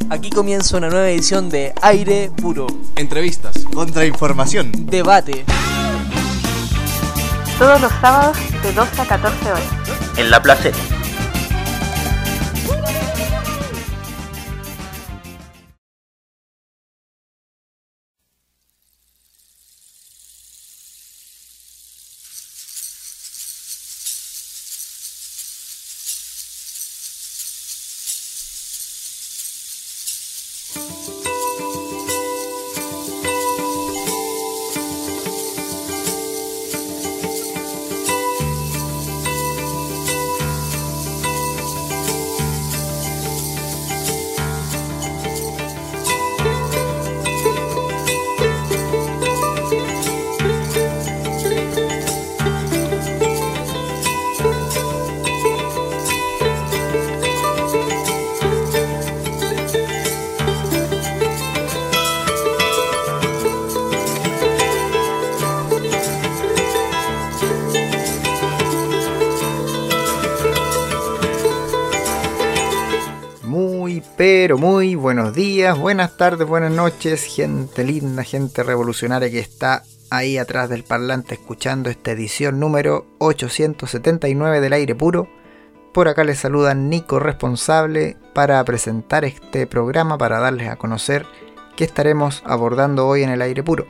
Aquí comienza una nueva edición de Aire Puro. Entrevistas, contrainformación, debate. Todos los sábados de 12 a 14 horas. En La Placeta. Muy buenos días, buenas tardes, buenas noches, gente linda, gente revolucionaria que está ahí atrás del parlante escuchando esta edición número 879 del Aire Puro. Por acá les saluda Nico Responsable para presentar este programa, para darles a conocer qué estaremos abordando hoy en el Aire Puro.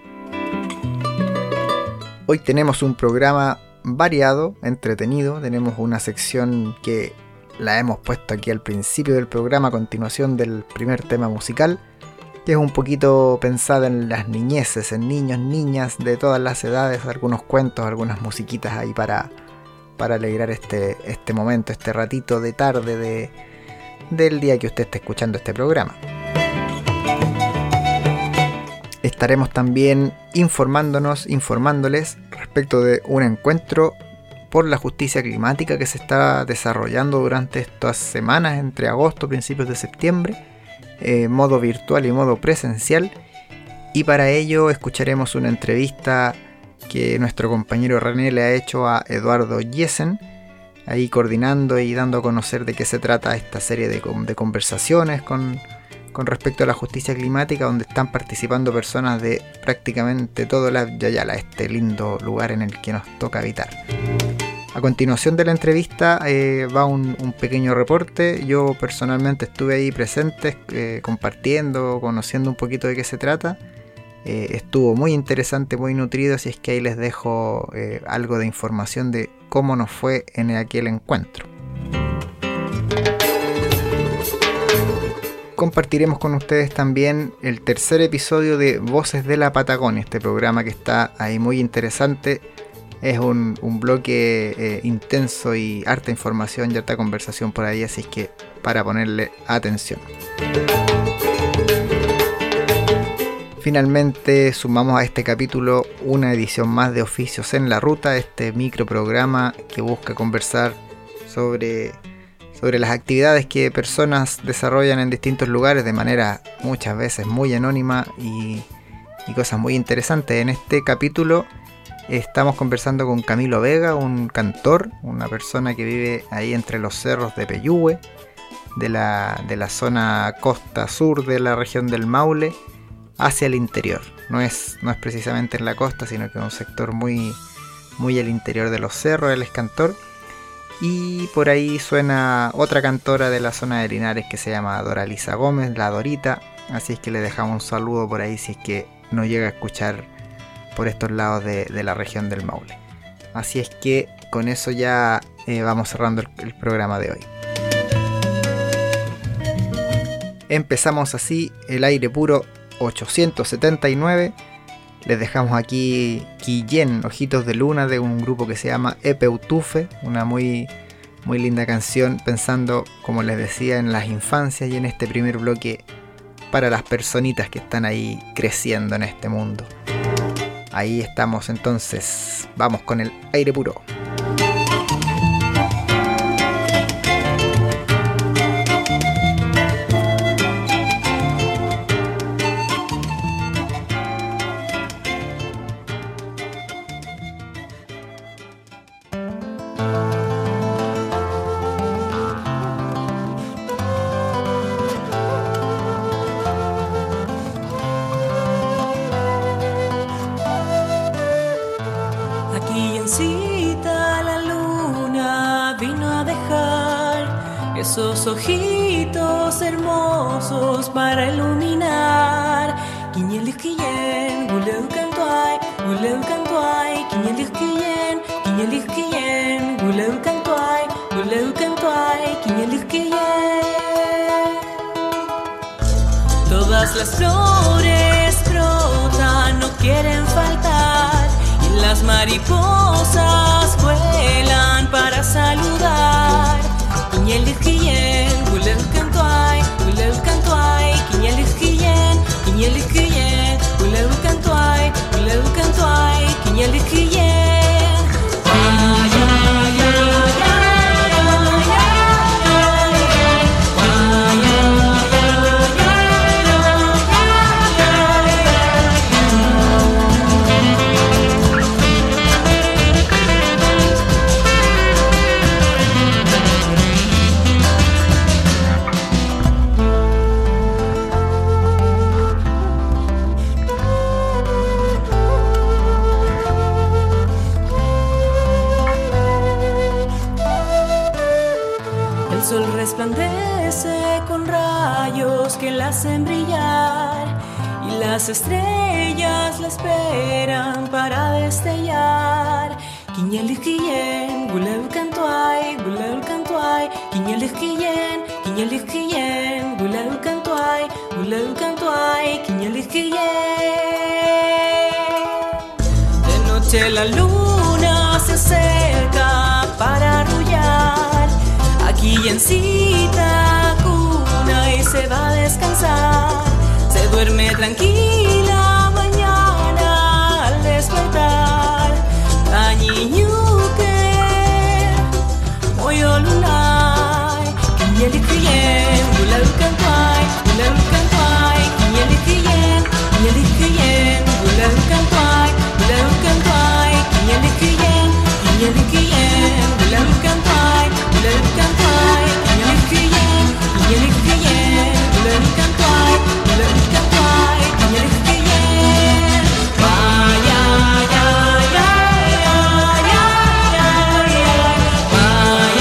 Hoy tenemos un programa variado, entretenido, tenemos una sección que la hemos puesto aquí al principio del programa a continuación del primer tema musical, que es un poquito pensada en las niñeces, en niños, niñas de todas las edades, algunos cuentos, algunas musiquitas ahí para alegrar este momento, este ratito de tarde del día que usted esté escuchando este programa. Estaremos también informándoles respecto de un encuentro por la justicia climática que se está desarrollando durante estas semanas entre agosto y principios de septiembre, modo virtual y modo presencial, y para ello escucharemos una entrevista que nuestro compañero René le ha hecho a Eduardo Yesen, ahí coordinando y dando a conocer de qué se trata esta serie de conversaciones con respecto a la justicia climática, donde están participando personas de prácticamente todo Yayala, este lindo lugar en el que nos toca habitar. A continuación de la entrevista va un pequeño reporte. Yo personalmente estuve ahí presente, compartiendo, conociendo un poquito de qué se trata. Estuvo muy interesante, muy nutrido, así es que ahí les dejo algo de información de cómo nos fue en aquel encuentro. Compartiremos con ustedes también el tercer episodio de Voces de la Patagonia, este programa que está ahí muy interesante. Es un bloque intenso y harta información y harta conversación por ahí, así es que para ponerle atención. Finalmente sumamos a este capítulo una edición más de Oficios en la Ruta, este microprograma que busca conversar sobre las actividades que personas desarrollan en distintos lugares de manera muchas veces muy anónima y cosas muy interesantes. En este capítulo estamos conversando con Camilo Vega, un cantor, una persona que vive ahí entre los cerros de Peyúgue, de la zona costa sur de la región del Maule, hacia el interior. No es precisamente en la costa, sino que es un sector muy, muy al interior de los cerros. Él es cantor. Y por ahí suena otra cantora de la zona de Linares que se llama Doralisa Gómez, la Dorita. Así es que le dejamos un saludo por ahí si es que no llega a escuchar por estos lados de la región del Maule. Así es que con eso ya vamos cerrando el programa de hoy. Empezamos así el Aire Puro 879. Les dejamos aquí Quillén, Ojitos de Luna, de un grupo que se llama Epeutufe, una muy, muy linda canción, pensando, como les decía, en las infancias y en este primer bloque para las personitas que están ahí creciendo en este mundo. Ahí estamos entonces, vamos con el Aire Puro. esos ojitos hermosos para iluminar. Quiñelis quillen, guleu cantuay, quiñelis quillen, guleu cantuay, quiñelis quillen. Todas las flores brotan, no quieren faltar, y las mariposas vuelan para saludar. Quiñelis quillen, guleu cantuay, quiñelis quillen, guleu cantuay, quiñelis quillen. Ay, ay, ay, ay, resplandece con rayos que la hacen brillar, y las estrellas la esperan para destellar. Quiñelis quillen, guleu cantuay, quiñelis quillen, guleu cantuay, quiñelis quillen. De noche la luna se acerca para arrullar, quillencita cuna y se va a descansar. Se duerme tranquila mañana al despertar. Cañiñuque, moyo lunay, quiñelis quillen, guleu cantuay, quiñelis quillen, guleu cantuay, quiñelis quillen, guleu cantuay, quiñelis quillen, quiñelis quillen, guleu cantuay, quiñelis quillen. Ay, ay, ay, ay, ay, ay, ay, ay,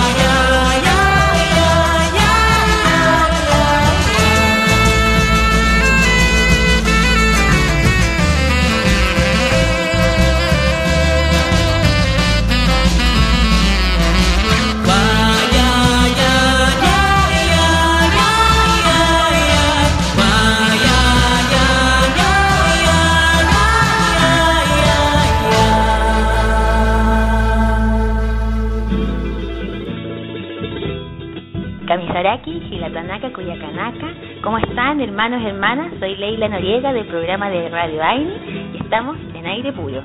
Kamisaraki, Gilatanaka, Cuyacanaka. ¿Cómo están, hermanos y hermanas? Soy Leila Noriega del programa de Radio Aire y estamos en Aire Puro.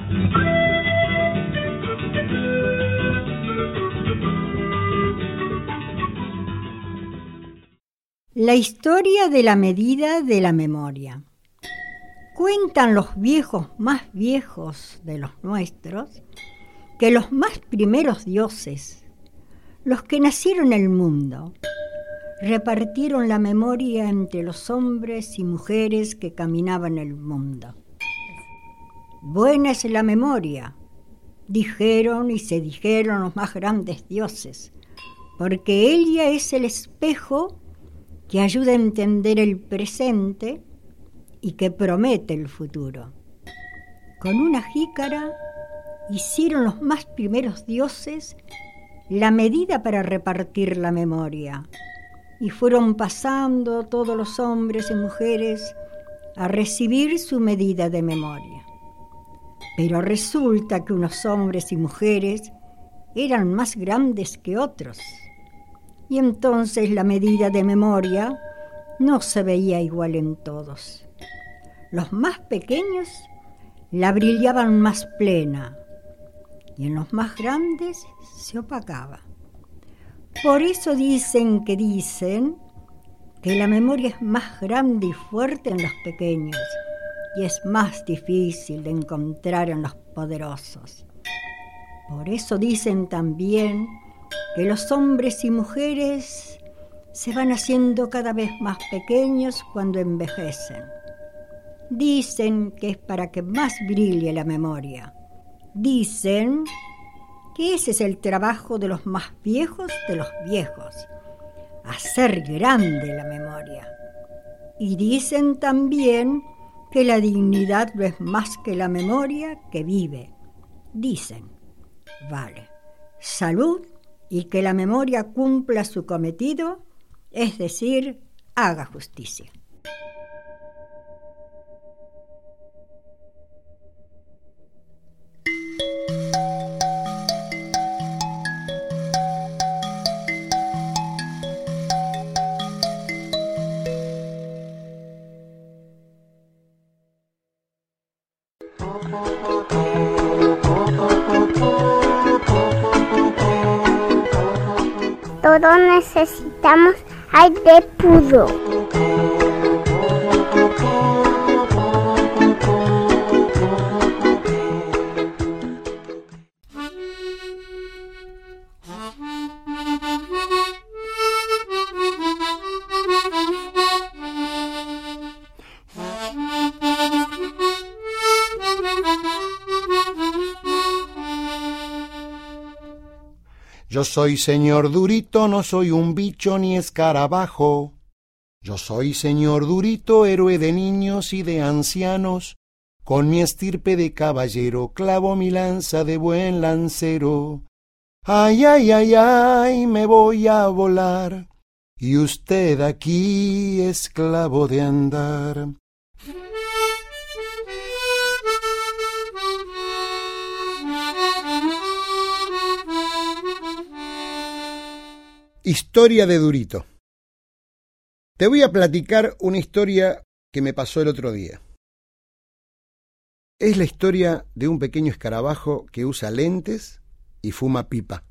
La historia de la medida de la memoria. Cuentan los viejos más viejos de los nuestros que los más primeros dioses, los que nacieron en el mundo, repartieron la memoria entre los hombres y mujeres que caminaban el mundo. Buena es la memoria, dijeron y se dijeron los más grandes dioses, porque ella es el espejo que ayuda a entender el presente y que promete el futuro. Con una jícara hicieron los más primeros dioses la medida para repartir la memoria, y fueron pasando todos los hombres y mujeres a recibir su medida de memoria. Pero resulta que unos hombres y mujeres eran más grandes que otros, y entonces la medida de memoria no se veía igual en todos. Los más pequeños la brillaban más plena, y en los más grandes se opacaba. Por eso dicen que la memoria es más grande y fuerte en los pequeños y es más difícil de encontrar en los poderosos. Por eso dicen también que los hombres y mujeres se van haciendo cada vez más pequeños cuando envejecen. Dicen que es para que más brille la memoria. Dicen que ese es el trabajo de los más viejos de los viejos, hacer grande la memoria. Y dicen también que la dignidad no es más que la memoria que vive. Dicen, vale, salud y que la memoria cumpla su cometido, es decir, haga justicia. Todos necesitamos aire puro. Yo soy señor Durito, no soy un bicho ni escarabajo. Yo soy señor Durito, héroe de niños y de ancianos. Con mi estirpe de caballero clavo mi lanza de buen lancero. Ay, ay, ay, ay, me voy a volar. Y usted aquí, esclavo de andar. Historia de Durito. Te voy a platicar una historia que me pasó el otro día. Es la historia de un pequeño escarabajo que usa lentes y fuma pipa.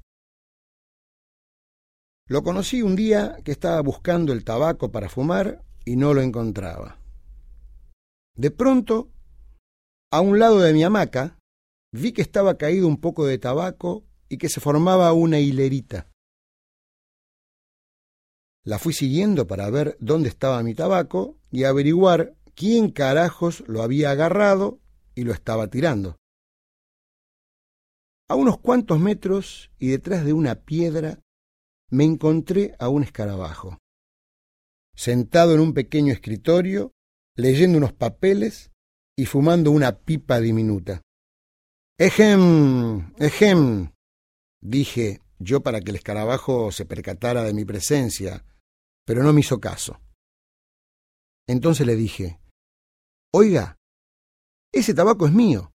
Lo conocí un día que estaba buscando el tabaco para fumar y no lo encontraba. De pronto, a un lado de mi hamaca, vi que estaba caído un poco de tabaco y que se formaba una hilerita. La fui siguiendo para ver dónde estaba mi tabaco y averiguar quién carajos lo había agarrado y lo estaba tirando. A unos cuantos metros y detrás de una piedra me encontré a un escarabajo, sentado en un pequeño escritorio, leyendo unos papeles y fumando una pipa diminuta. «Ejem, ejem», dije yo para que el escarabajo se percatara de mi presencia, pero no me hizo caso. Entonces le dije, «Oiga, ese tabaco es mío».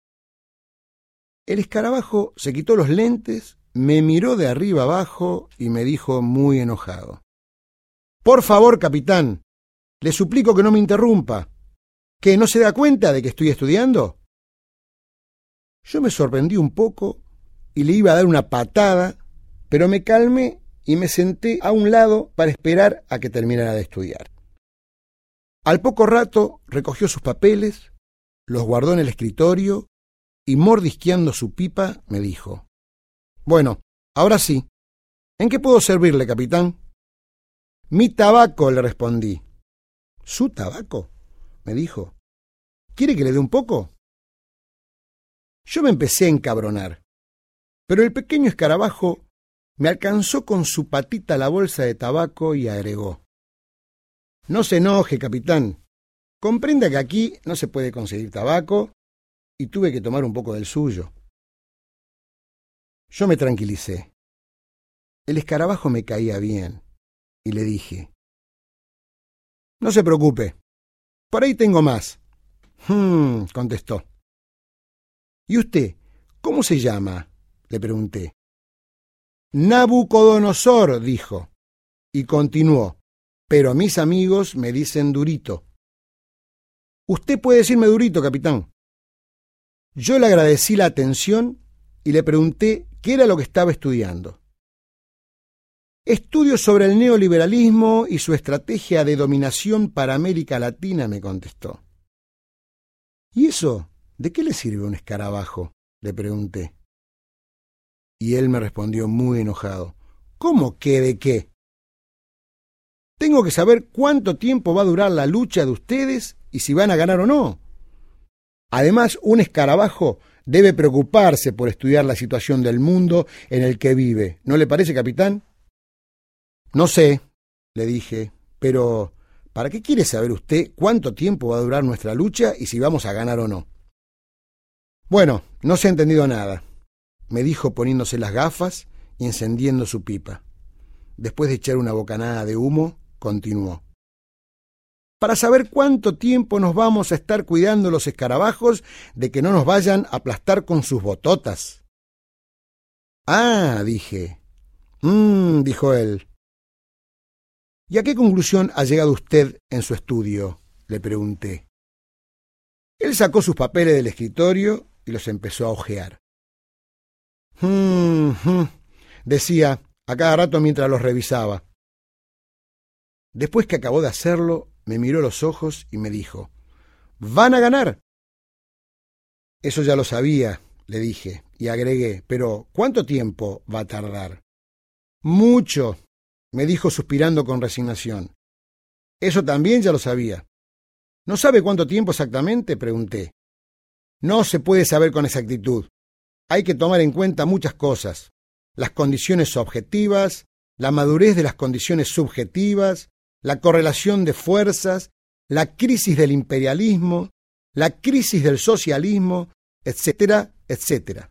El escarabajo se quitó los lentes, me miró de arriba abajo y me dijo muy enojado, «Por favor, capitán, le suplico que no me interrumpa. ¿Que no se da cuenta de que estoy estudiando?» Yo me sorprendí un poco y le iba a dar una patada, pero me calmé y me senté a un lado para esperar a que terminara de estudiar. Al poco rato recogió sus papeles, los guardó en el escritorio y, mordisqueando su pipa, me dijo, «Bueno, ahora sí. ¿En qué puedo servirle, capitán?» «Mi tabaco», le respondí. «¿Su tabaco?», me dijo. «¿Quiere que le dé un poco?». Yo me empecé a encabronar, pero el pequeño escarabajo me alcanzó con su patita la bolsa de tabaco y agregó, «No se enoje, capitán. Comprenda que aquí no se puede conseguir tabaco y tuve que tomar un poco del suyo». Yo me tranquilicé. El escarabajo me caía bien y le dije, «No se preocupe, por ahí tengo más». Contestó. «¿Y usted, cómo se llama?», le pregunté. «Nabucodonosor», dijo, y continuó, «pero mis amigos me dicen Durito». «Usted puede decirme Durito, capitán». Yo le agradecí la atención y le pregunté qué era lo que estaba estudiando. «Estudio sobre el neoliberalismo y su estrategia de dominación para América Latina», me contestó. «¿Y eso de qué le sirve a un escarabajo?», le pregunté. Y él me respondió muy enojado, «¿Cómo que de qué? Tengo que saber cuánto tiempo va a durar la lucha de ustedes y si van a ganar o no. Además, un escarabajo debe preocuparse por estudiar la situación del mundo en el que vive. ¿No le parece, capitán?» «No sé», le dije, pero ¿para qué quiere saber usted cuánto tiempo va a durar nuestra lucha y si vamos a ganar o no? Bueno, no se ha entendido nada, me dijo poniéndose las gafas y encendiendo su pipa. Después de echar una bocanada de humo, continuó. Para saber cuánto tiempo nos vamos a estar cuidando los escarabajos de que no nos vayan a aplastar con sus bototas. Ah, dije. Dijo él. ¿Y a qué conclusión ha llegado usted en su estudio?, le pregunté. Él sacó sus papeles del escritorio y los empezó a hojear. Decía a cada rato mientras los revisaba. Después que acabó de hacerlo, me miró a los ojos y me dijo, «¡Van a ganar!». Eso ya lo sabía, le dije, y agregué, «pero ¿cuánto tiempo va a tardar?». «Mucho», me dijo suspirando con resignación. «Eso también ya lo sabía». «¿No sabe cuánto tiempo exactamente?», pregunté. «No se puede saber con exactitud. Hay que tomar en cuenta muchas cosas. Las condiciones objetivas, la madurez de las condiciones subjetivas, la correlación de fuerzas, la crisis del imperialismo, la crisis del socialismo, etcétera, etcétera».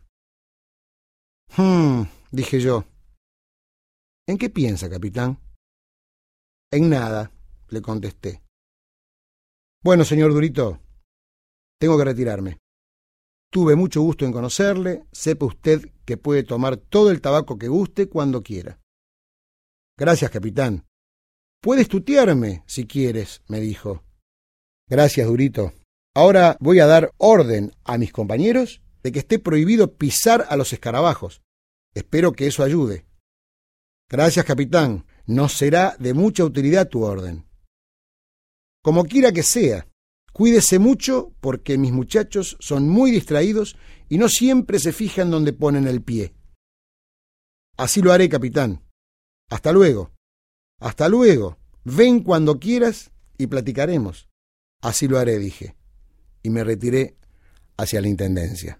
Dije yo. «¿En qué piensa, capitán?». «En nada», le contesté. «Bueno, señor Durito, tengo que retirarme. Tuve mucho gusto en conocerle. Sepa usted que puede tomar todo el tabaco que guste cuando quiera». «Gracias, capitán. Puedes tutearme si quieres», me dijo. «Gracias, Durito. Ahora voy a dar orden a mis compañeros de que esté prohibido pisar a los escarabajos. Espero que eso ayude». «Gracias, capitán. Nos será de mucha utilidad tu orden». «Como quiera que sea, cuídese mucho porque mis muchachos son muy distraídos y no siempre se fijan donde ponen el pie». «Así lo haré, capitán. Hasta luego». «Hasta luego. Ven cuando quieras y platicaremos». «Así lo haré», dije, y me retiré hacia la intendencia.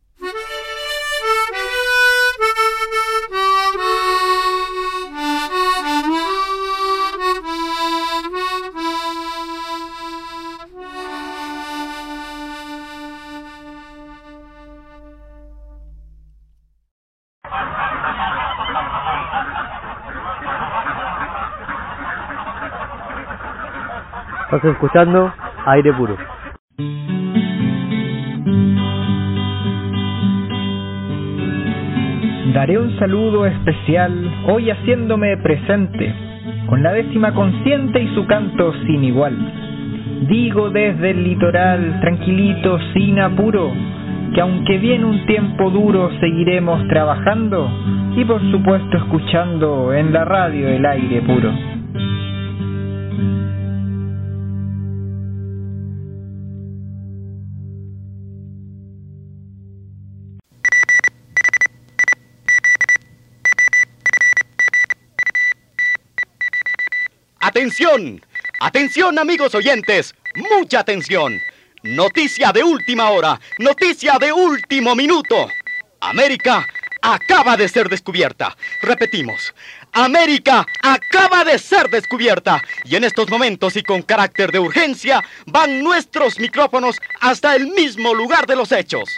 Estás escuchando Aire Puro. Daré un saludo especial hoy haciéndome presente, con la 10ª consciente y su canto sin igual. Digo desde el litoral, tranquilito, sin apuro, que aunque viene un tiempo duro, seguiremos trabajando y por supuesto escuchando en la radio el Aire Puro. ¡Atención! ¡Atención, amigos oyentes! ¡Mucha atención! Noticia de última hora, noticia de último minuto. América acaba de ser descubierta. Repetimos, América acaba de ser descubierta. Y en estos momentos y con carácter de urgencia, van nuestros micrófonos hasta el mismo lugar de los hechos.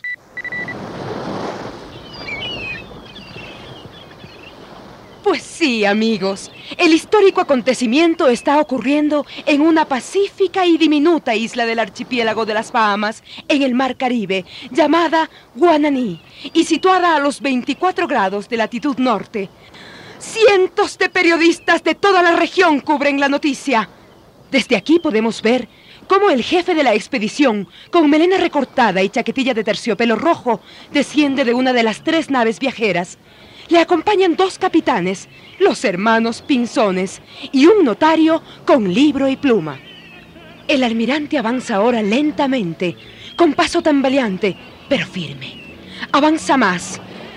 Pues sí, amigos, el histórico acontecimiento está ocurriendo en una pacífica y diminuta isla del archipiélago de las Bahamas, en el Mar Caribe, llamada Guananí, y situada a los 24 grados de latitud norte. Cientos de periodistas de toda la región cubren la noticia. Desde aquí podemos ver cómo el jefe de la expedición, con melena recortada y chaquetilla de terciopelo rojo, desciende de una de las 3 naves viajeras. Le acompañan 2 capitanes, los hermanos Pinzones, y un notario con libro y pluma. El almirante avanza ahora lentamente, con paso tambaleante, pero firme. Avanza más,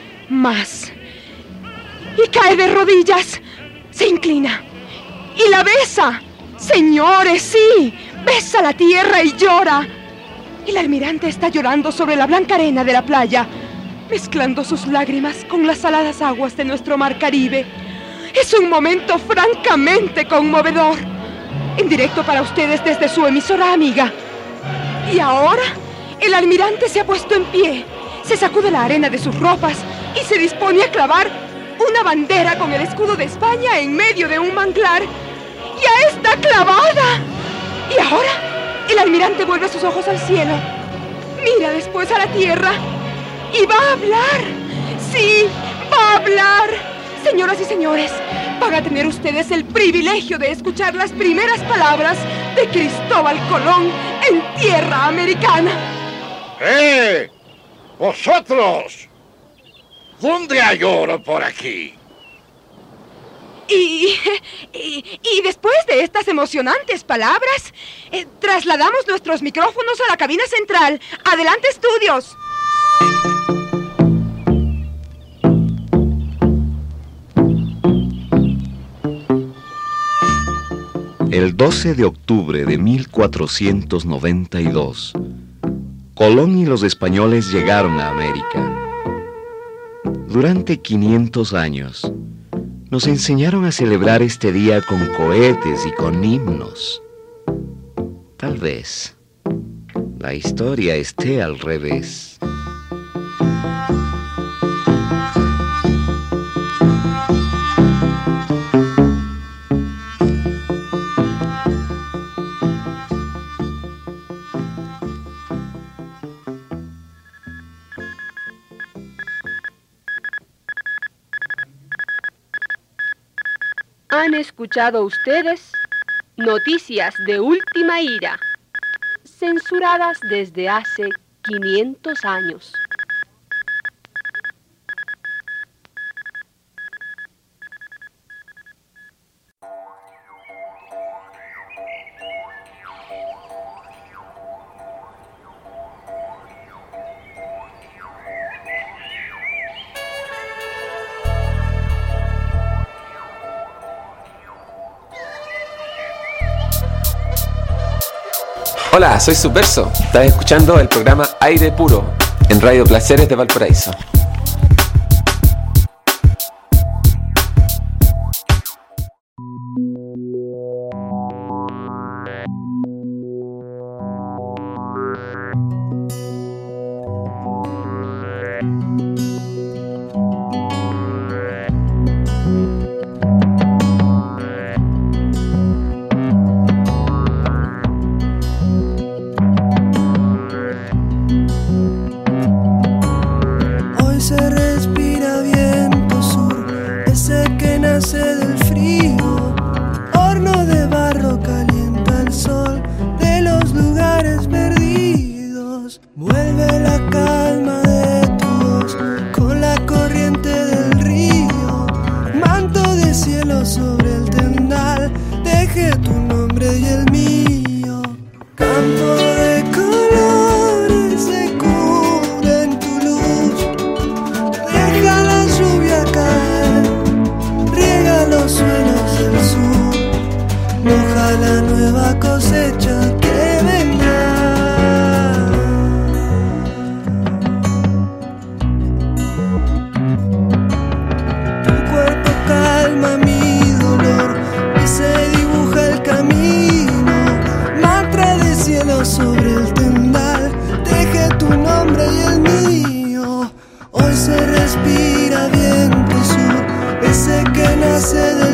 y cae de rodillas. Se inclina y la besa. Señores, sí, besa la tierra y llora. El almirante está llorando sobre la blanca arena de la playa, mezclando sus lágrimas con las saladas aguas de nuestro Mar Caribe. Es un momento francamente conmovedor. En directo para ustedes desde su emisora amiga. Y ahora, el almirante se ha puesto en pie, se sacude la arena de sus ropas y se dispone a clavar una bandera con el escudo de España en medio de un manglar. ¡Ya está clavada! Y ahora, el almirante vuelve sus ojos al cielo, mira después a la tierra y va a hablar. ¡Sí, va a hablar! Señoras y señores, van a tener ustedes el privilegio de escuchar las primeras palabras de Cristóbal Colón en tierra americana. ¡Eh! ¡Vosotros! ¿Dónde hay oro por aquí? Y después de estas emocionantes palabras, trasladamos nuestros micrófonos a la cabina central. ¡Adelante, estudios! El 12 de octubre de 1492, Colón y los españoles llegaron a América. Durante 500 años, nos enseñaron a celebrar este día con cohetes y con himnos. Tal vez la historia esté al revés. Han escuchado ustedes noticias de última hora, censuradas desde hace 500 años. Hola, soy Subverso. Estás escuchando el programa Aire Puro en Radio Placeres de Valparaíso.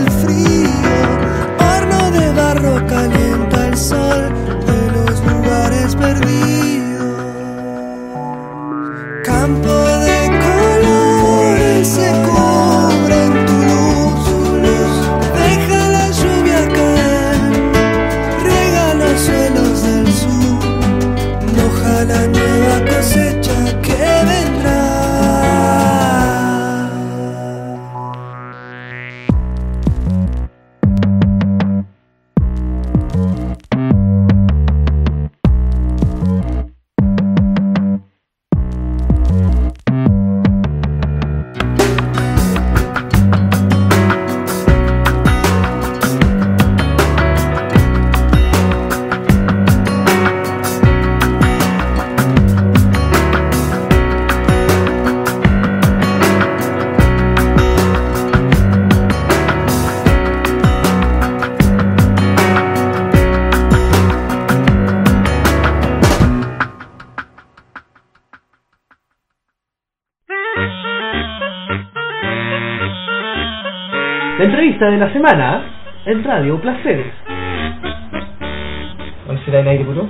Horno de barro calienta el sol de los lugares entrevista de la semana en Radio Placeres. ¿Cuál será el aire puro?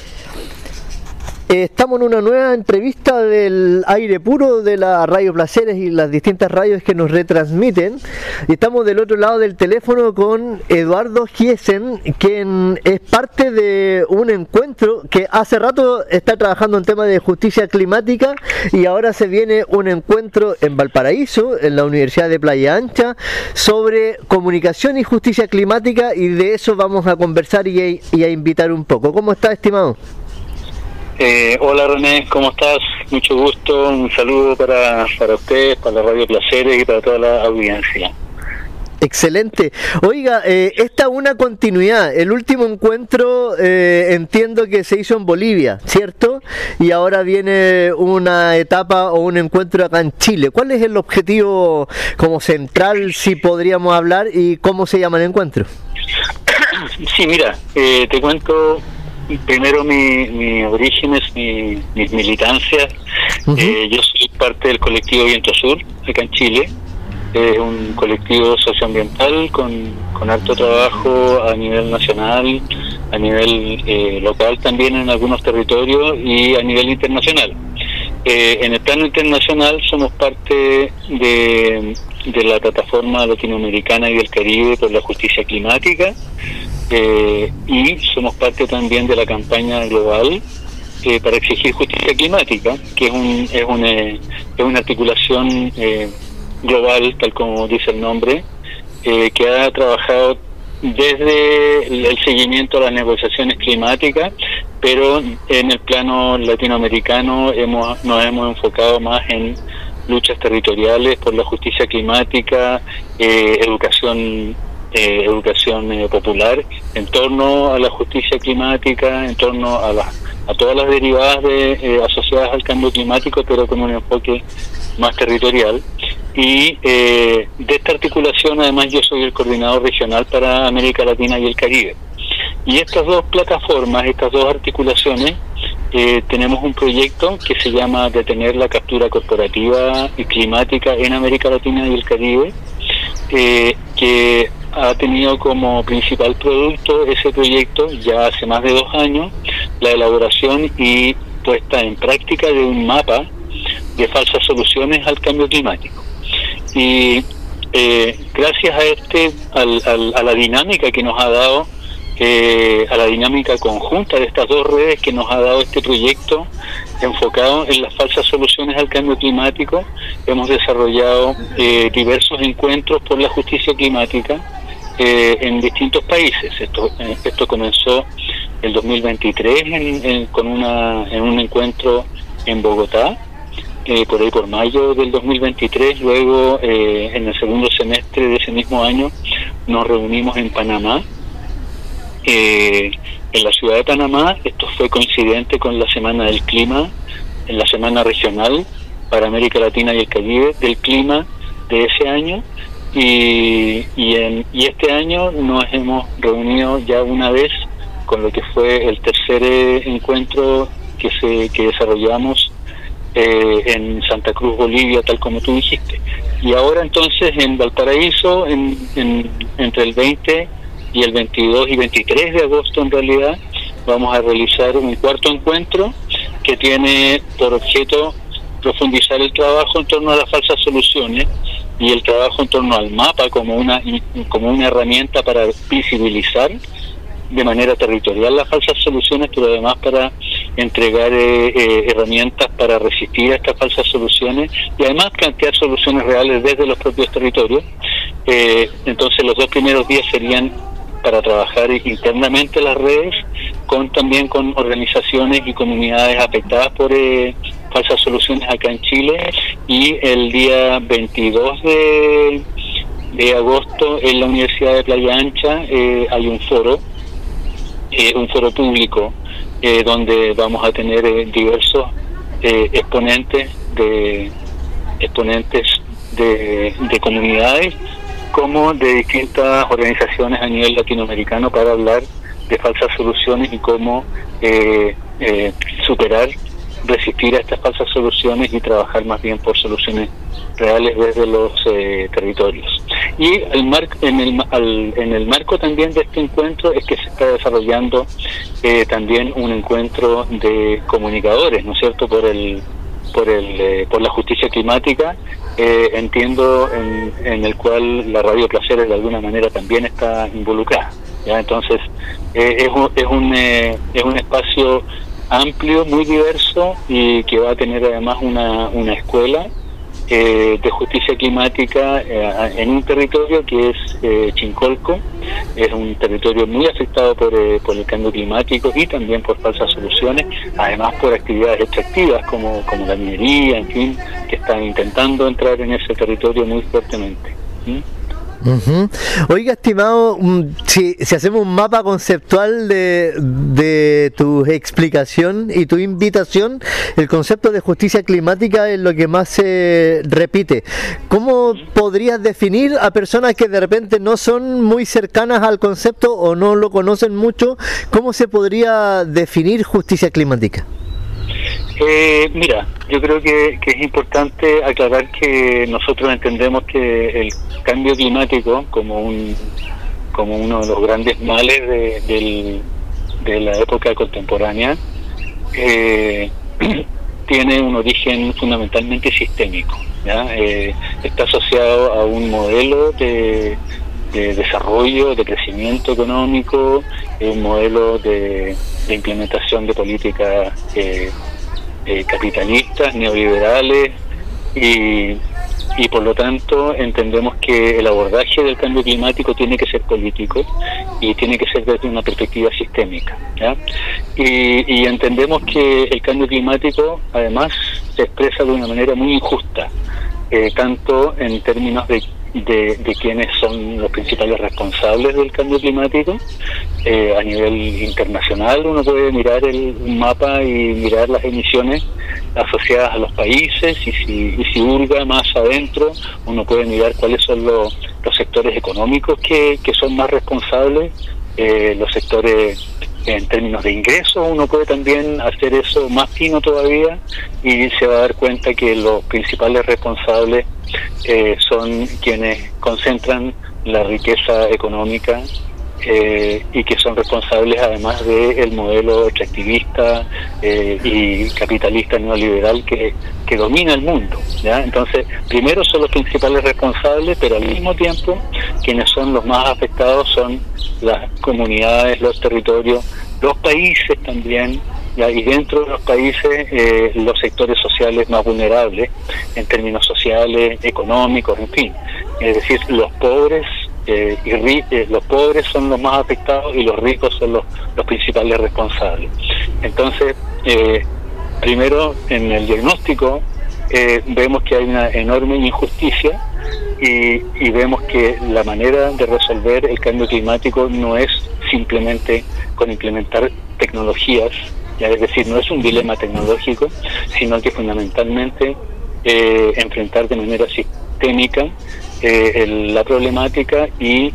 Estamos en una nueva entrevista del aire puro de la Radio Placeres y las distintas radios que nos retransmiten. Y estamos del otro lado del teléfono con Eduardo Giesen, quien es parte de un encuentro que hace rato está trabajando en temas de justicia climática, y ahora se viene un encuentro en Valparaíso, en la Universidad de Playa Ancha, sobre comunicación y justicia climática, y de eso vamos a conversar y a invitar un poco. ¿Cómo está, estimado? Hola René, ¿cómo estás? Mucho gusto, un saludo para ustedes, para la Radio Placeres y para toda la audiencia. Excelente. Oiga, esta es una continuidad. El último encuentro entiendo que se hizo en Bolivia, ¿cierto? Y ahora viene una etapa o un encuentro acá en Chile. ¿Cuál es el objetivo como central, si podríamos hablar, y cómo se llama el encuentro? Sí, mira, te cuento primero mis orígenes, mis militancias. Yo soy parte del colectivo Viento Sur, acá en Chile. Es un colectivo socioambiental con harto trabajo a nivel nacional, a nivel local también en algunos territorios y a nivel internacional. En el plano internacional somos parte de la plataforma latinoamericana y del Caribe por la justicia climática, y somos parte también de la campaña global para exigir justicia climática, que es una articulación global, tal como dice el nombre, que ha trabajado desde el seguimiento a las negociaciones climáticas, pero en el plano latinoamericano nos hemos enfocado más en luchas territoriales por la justicia climática, educación popular en torno a la justicia climática, en torno a todas las derivadas asociadas al cambio climático, pero con un enfoque más territorial. Y de esta articulación, además, yo soy el coordinador regional para América Latina y el Caribe. Y estas dos plataformas, estas dos articulaciones, tenemos un proyecto que se llama Detener la captura corporativa y climática en América Latina y el Caribe, que ha tenido como principal producto ese proyecto ya hace más de 2 años, la elaboración y puesta en práctica de un mapa de falsas soluciones al cambio climático. Y gracias a la dinámica que nos ha dado, a la dinámica conjunta de estas dos redes que nos ha dado este proyecto enfocado en las falsas soluciones al cambio climático, hemos desarrollado diversos encuentros por la justicia climática en distintos países. Esto comenzó el 2023 en un encuentro en Bogotá, por ahí por mayo del 2023. Luego en el segundo semestre de ese mismo año nos reunimos en Panamá, en la ciudad de Panamá. Esto fue coincidente con la Semana del Clima, en la Semana Regional para América Latina y el Caribe del Clima de ese año. Y este año nos hemos reunido ya una vez con lo que fue el tercer encuentro que desarrollamos en Santa Cruz, Bolivia, tal como tú dijiste. Y ahora entonces en Valparaíso, entre el 20 y el 22 y 23 de agosto en realidad, vamos a realizar un cuarto encuentro que tiene por objeto profundizar el trabajo en torno a las falsas soluciones y el trabajo en torno al mapa como una herramienta para visibilizar de manera territorial las falsas soluciones, pero además para entregar herramientas para resistir a estas falsas soluciones y además plantear soluciones reales desde los propios territorios. Entonces los 2 primeros días serían para trabajar internamente las redes, también con organizaciones y comunidades afectadas por falsas soluciones acá en Chile, y el día 22 de agosto en la Universidad de Playa Ancha hay un foro público donde vamos a tener diversos exponentes de comunidades como de distintas organizaciones a nivel latinoamericano para hablar de falsas soluciones y cómo superar resistir a estas falsas soluciones y trabajar más bien por soluciones reales desde los territorios. Y en el marco también de este encuentro es que se está desarrollando también un encuentro de comunicadores, ¿no es cierto?, por la justicia climática, entiendo en el cual la Radio Placeres de alguna manera también está involucrada, ¿ya? Entonces es un espacio amplio, muy diverso, y que va a tener además una escuela de justicia climática en un territorio que es Chincolco. Es un territorio muy afectado por el cambio climático y también por falsas soluciones, además por actividades extractivas como la minería, en fin, que están intentando entrar en ese territorio muy fuertemente. Uh-huh. Oiga, estimado, si hacemos un mapa conceptual de tu explicación y tu invitación, el concepto de justicia climática es lo que más se repite. ¿Cómo podrías definir a personas que de repente no son muy cercanas al concepto o no lo conocen mucho? ¿Cómo se podría definir justicia climática? Mira, yo creo que es importante aclarar que nosotros entendemos que el cambio climático como uno de los grandes males de la época contemporánea tiene un origen fundamentalmente sistémico, ¿ya? Está asociado a un modelo de desarrollo, de crecimiento económico, un modelo de implementación de políticas capitalistas, neoliberales, y por lo tanto entendemos que el abordaje del cambio climático tiene que ser político y tiene que ser desde una perspectiva sistémica, ¿ya? Y entendemos que el cambio climático además se expresa de una manera muy injusta, tanto en términos de quiénes son los principales responsables del cambio climático. A nivel internacional uno puede mirar el mapa y mirar las emisiones asociadas a los países, y si hurga más adentro uno puede mirar cuáles son los sectores económicos que son más responsables, los sectores en términos de ingresos. Uno puede también hacer eso más fino todavía y se va a dar cuenta que los principales responsables son quienes concentran la riqueza económica, y que son responsables además del modelo extractivista y capitalista neoliberal que domina el mundo, ¿ya? Entonces, primero son los principales responsables, pero al mismo tiempo quienes son los más afectados son las comunidades, los territorios, los países también, ¿ya? Y dentro de los países los sectores sociales más vulnerables en términos sociales, económicos, en fin. Es decir, los pobres los pobres son los más afectados y los ricos son los principales responsables. Entonces, primero en el diagnóstico vemos que hay una enorme injusticia y vemos que la manera de resolver el cambio climático no es simplemente con implementar tecnologías, ¿ya? Es decir, no es un dilema tecnológico, sino que fundamentalmente enfrentar de manera sistémica la problemática y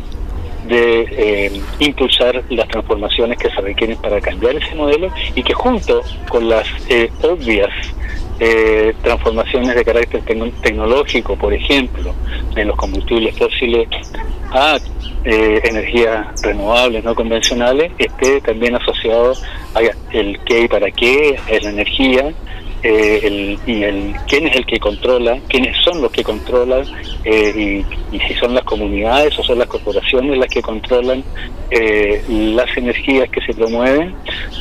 de impulsar las transformaciones que se requieren para cambiar ese modelo, y que junto con las obvias transformaciones de carácter tecnológico, por ejemplo, de los combustibles fósiles a energías renovables no convencionales, esté también asociado a el qué y para qué es la energía, quién es el que controla, quiénes son los que controlan, y si son las comunidades o son las corporaciones las que controlan las energías que se promueven,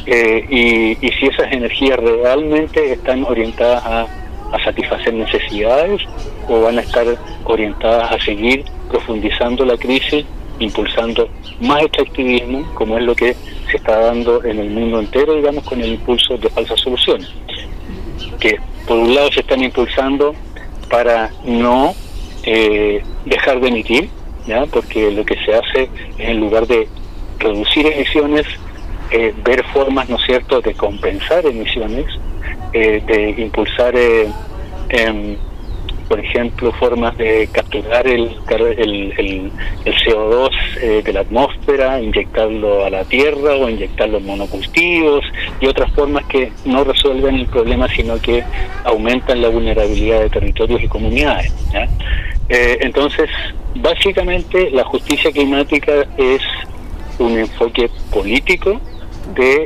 y si esas energías realmente están orientadas a satisfacer necesidades o van a estar orientadas a seguir profundizando la crisis, impulsando más extractivismo, como es lo que se está dando en el mundo entero, digamos, con el impulso de falsas soluciones, que por un lado se están impulsando para no dejar de emitir, ¿ya? Porque lo que se hace es, en lugar de reducir emisiones, ver formas, ¿no es cierto?, de compensar emisiones, de impulsar por ejemplo, formas de capturar el CO2 de la atmósfera, inyectarlo a la tierra o inyectarlo en monocultivos y otras formas que no resuelven el problema, sino que aumentan la vulnerabilidad de territorios y comunidades, ¿ya? Entonces, básicamente, la justicia climática es un enfoque político de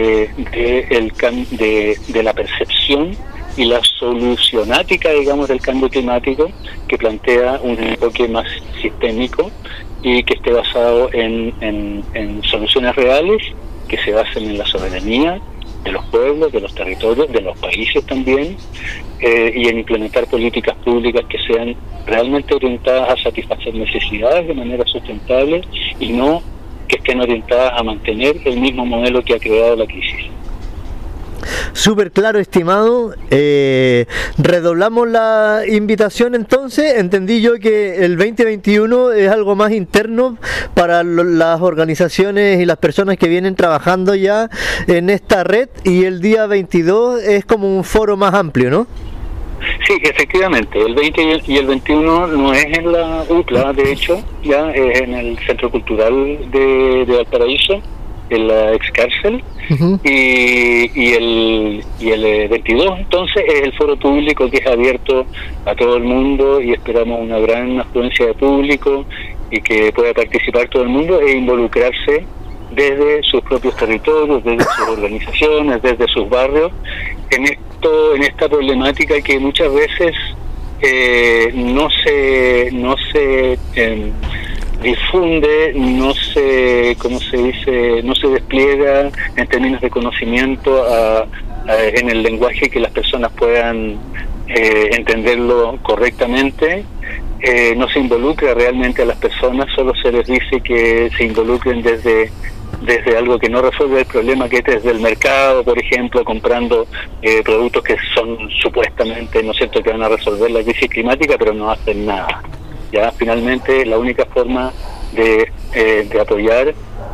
la percepción y la solucionática, digamos, del cambio climático, que plantea un enfoque más sistémico y que esté basado en soluciones reales que se basen en la soberanía de los pueblos, de los territorios, de los países también, y en implementar políticas públicas que sean realmente orientadas a satisfacer necesidades de manera sustentable y no que estén orientadas a mantener el mismo modelo que ha creado la crisis. Súper claro, estimado. Redoblamos la invitación entonces. Entendí yo que el 2021 es algo más interno para las organizaciones y las personas que vienen trabajando ya en esta red, y el día 22 es como un foro más amplio, ¿no? Sí, efectivamente, el 20 y el 21 no es en la UCLA, de hecho, ya es en el Centro Cultural de Valparaíso, en la ex cárcel, y el 22 entonces es el foro público, que es abierto a todo el mundo, y esperamos una gran afluencia de público y que pueda participar todo el mundo e involucrarse desde sus propios territorios, desde sus organizaciones, desde sus barrios, en esta problemática que muchas veces no se difunde, no se despliega en términos de conocimiento en el lenguaje que las personas puedan entenderlo correctamente. No se involucra realmente a las personas, solo se les dice que se involucren desde algo que no resuelve el problema, que es desde el mercado, por ejemplo, comprando productos que son supuestamente, ¿no es cierto?, que van a resolver la crisis climática, pero no hacen nada. Ya finalmente la única forma de apoyar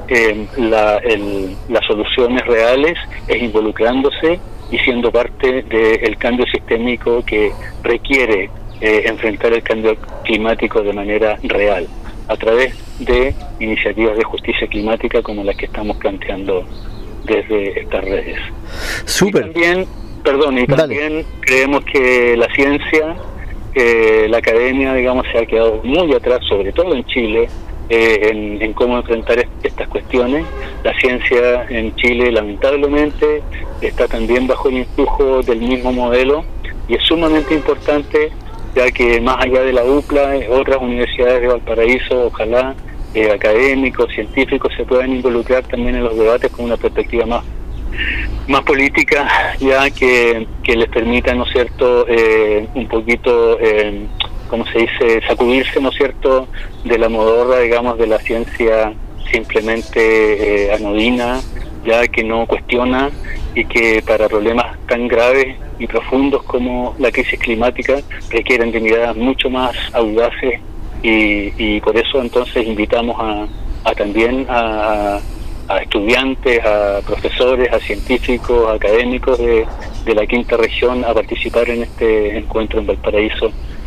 las soluciones reales es involucrándose y siendo parte del cambio sistémico que requiere enfrentar el cambio climático de manera real, a través de iniciativas de justicia climática como las que estamos planteando desde estas redes. Súper. Y también creemos que la ciencia, la academia, digamos, se ha quedado muy atrás, sobre todo en Chile, en cómo enfrentar estas cuestiones. La ciencia en Chile, lamentablemente, está también bajo el influjo del mismo modelo, y es sumamente importante, ya que más allá de la UCLA, otras universidades de Valparaíso, ojalá académicos, científicos, se puedan involucrar también en los debates con una perspectiva más política, ya que les permita, ¿no es cierto?, un poquito, ¿cómo se dice?, sacudirse, ¿no es cierto?, de la modorra, digamos, de la ciencia simplemente anodina, ya que no cuestiona, y que para problemas tan graves y profundos como la crisis climática requieren de miradas mucho más audaces, y por eso entonces invitamos también a estudiantes, a profesores, a científicos, a académicos de la quinta región a participar en este encuentro en Valparaíso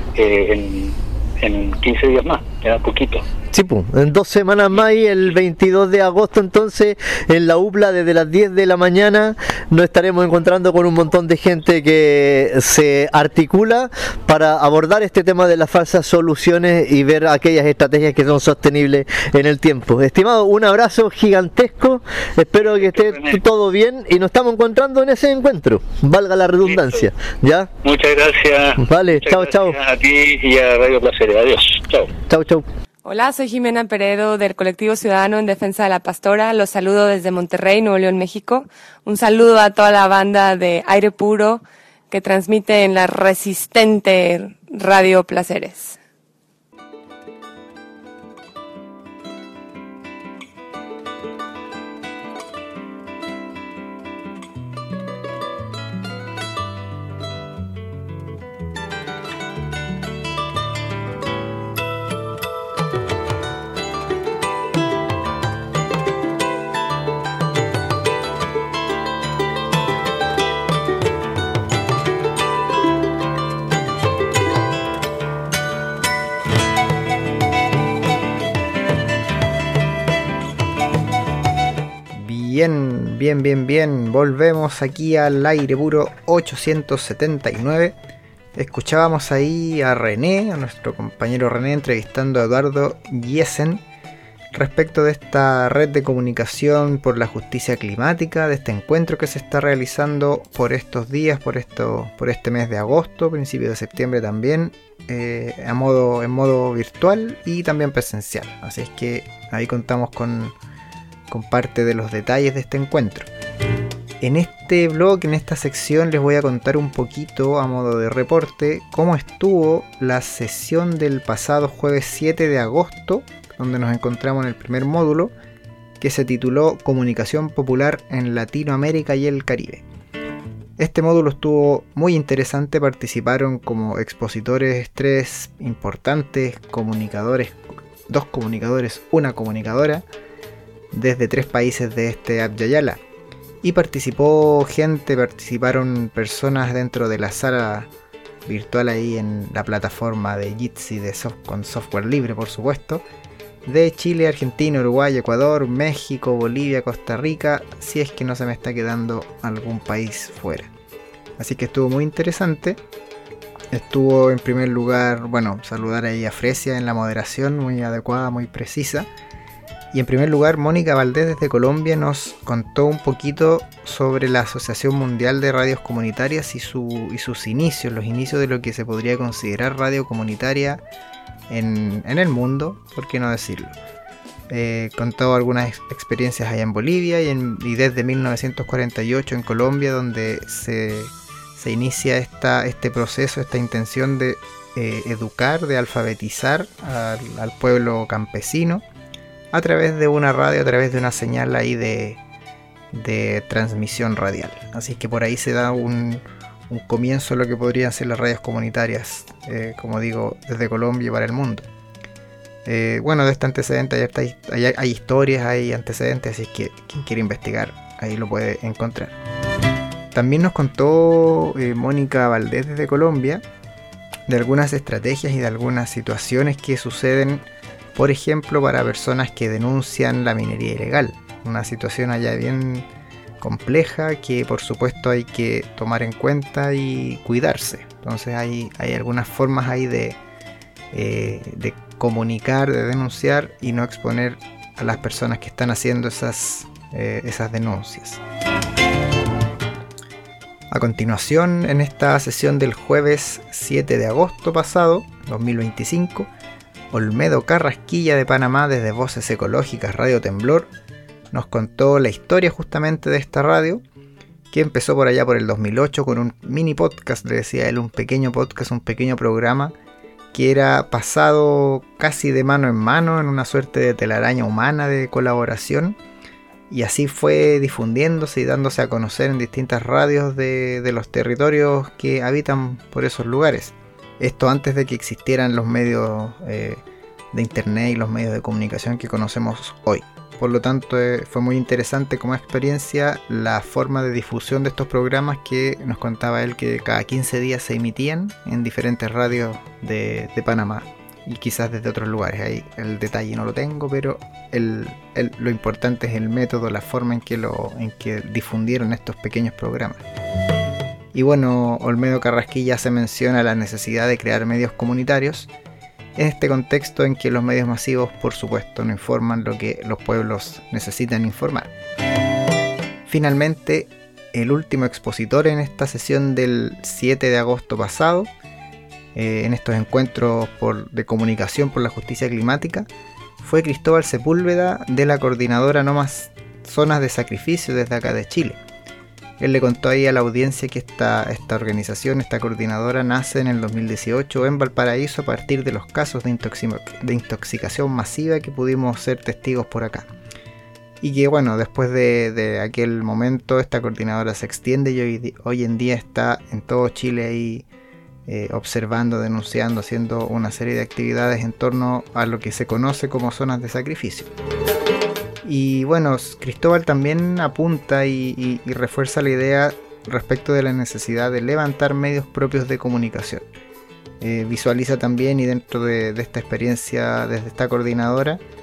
en 15 días más, ya poquito. Sí, pues, en 2 semanas más, y el 22 de agosto entonces en la UPLA desde las 10 de la mañana nos estaremos encontrando con un montón de gente que se articula para abordar este tema de las falsas soluciones y ver aquellas estrategias que son sostenibles en el tiempo. Estimado, un abrazo gigantesco, espero que esté todo bien y nos estamos encontrando en ese encuentro, valga la redundancia. ¿Ya? Muchas gracias. Vale, chao, chao. A ti y a Radio Placeres. Adiós. Chao. Chao, chao. Hola, soy Jimena Peredo del Colectivo Ciudadano en Defensa de la Pastora. Los saludo desde Monterrey, Nuevo León, México. Un saludo a toda la banda de Aire Puro que transmite en la resistente Radio Placeres. Bien. Volvemos aquí al Aire Puro 879. Escuchábamos ahí a René, a nuestro compañero René, entrevistando a Eduardo Giesen respecto de esta red de comunicación por la justicia climática, de este encuentro que se está realizando por estos días, por este mes de agosto, principio de septiembre también, en modo virtual y también presencial. Así es que ahí contamos con parte de los detalles de este encuentro. En este blog, en esta sección, les voy a contar un poquito a modo de reporte cómo estuvo la sesión del pasado jueves 7 de agosto, donde nos encontramos en el primer módulo, que se tituló Comunicación Popular en Latinoamérica y el Caribe. Este módulo estuvo muy interesante, participaron como expositores 3 importantes comunicadores, 2 comunicadores, 1 comunicadora, desde 3 países de este Abya-Yala. Y participaron personas dentro de la sala virtual ahí en la plataforma de Jitsi con software libre, por supuesto, de Chile, Argentina, Uruguay, Ecuador, México, Bolivia, Costa Rica, si es que no se me está quedando algún país fuera. Así que estuvo muy interesante. Estuvo en primer lugar, saludar ahí a Fresia en la moderación, muy adecuada, muy precisa. Y en primer lugar, Mónica Valdés desde Colombia nos contó un poquito sobre la Asociación Mundial de Radios Comunitarias y sus inicios, los inicios de lo que se podría considerar radio comunitaria en el mundo, por qué no decirlo. Contó algunas experiencias allá en Bolivia y desde 1948 en Colombia, donde se inicia este proceso, esta intención de educar, de alfabetizar al pueblo campesino a través de una radio, a través de una señal ahí de transmisión radial. Así que por ahí se da un comienzo a lo que podrían ser las radios comunitarias, como digo, desde Colombia y para el mundo. De este antecedente hay historias, hay antecedentes, así que quien quiere investigar ahí lo puede encontrar. También nos contó Mónica Valdés desde Colombia de algunas estrategias y de algunas situaciones que suceden, por ejemplo, para personas que denuncian la minería ilegal. Una situación allá bien compleja que por supuesto hay que tomar en cuenta y cuidarse. Entonces hay algunas formas ahí de comunicar, de denunciar y no exponer a las personas que están haciendo esas denuncias. A continuación, en esta sesión del jueves 7 de agosto pasado, 2025, Olmedo Carrasquilla de Panamá, desde Voces Ecológicas Radio Temblor, nos contó la historia justamente de esta radio, que empezó por allá por el 2008 con un mini podcast, le decía él, un pequeño podcast, un pequeño programa que era pasado casi de mano en mano en una suerte de telaraña humana de colaboración, y así fue difundiéndose y dándose a conocer en distintas radios de los territorios que habitan por esos lugares. Esto antes de que existieran los medios de internet y los medios de comunicación que conocemos hoy. Por lo tanto, fue muy interesante como experiencia la forma de difusión de estos programas, que nos contaba él que cada 15 días se emitían en diferentes radios de Panamá y quizás desde otros lugares. Ahí el detalle no lo tengo, pero lo importante es el método, la forma en que difundieron estos pequeños programas. Y Olmedo Carrasquilla se menciona la necesidad de crear medios comunitarios en este contexto en que los medios masivos, por supuesto, no informan lo que los pueblos necesitan informar. Finalmente, el último expositor en esta sesión del 7 de agosto pasado, en estos encuentros de comunicación por la justicia climática, fue Cristóbal Sepúlveda, de la coordinadora No Más Zonas de Sacrificio desde acá de Chile. Él le contó ahí a la audiencia que esta organización, esta coordinadora, nace en el 2018 en Valparaíso a partir de los casos de intoxicación masiva que pudimos ser testigos por acá. Y que después de aquel momento esta coordinadora se extiende y hoy en día está en todo Chile ahí observando, denunciando, haciendo una serie de actividades en torno a lo que se conoce como zonas de sacrificio. Y Cristóbal también apunta y refuerza la idea respecto de la necesidad de levantar medios propios de comunicación. Visualiza también, y dentro de esta experiencia desde esta coordinadora,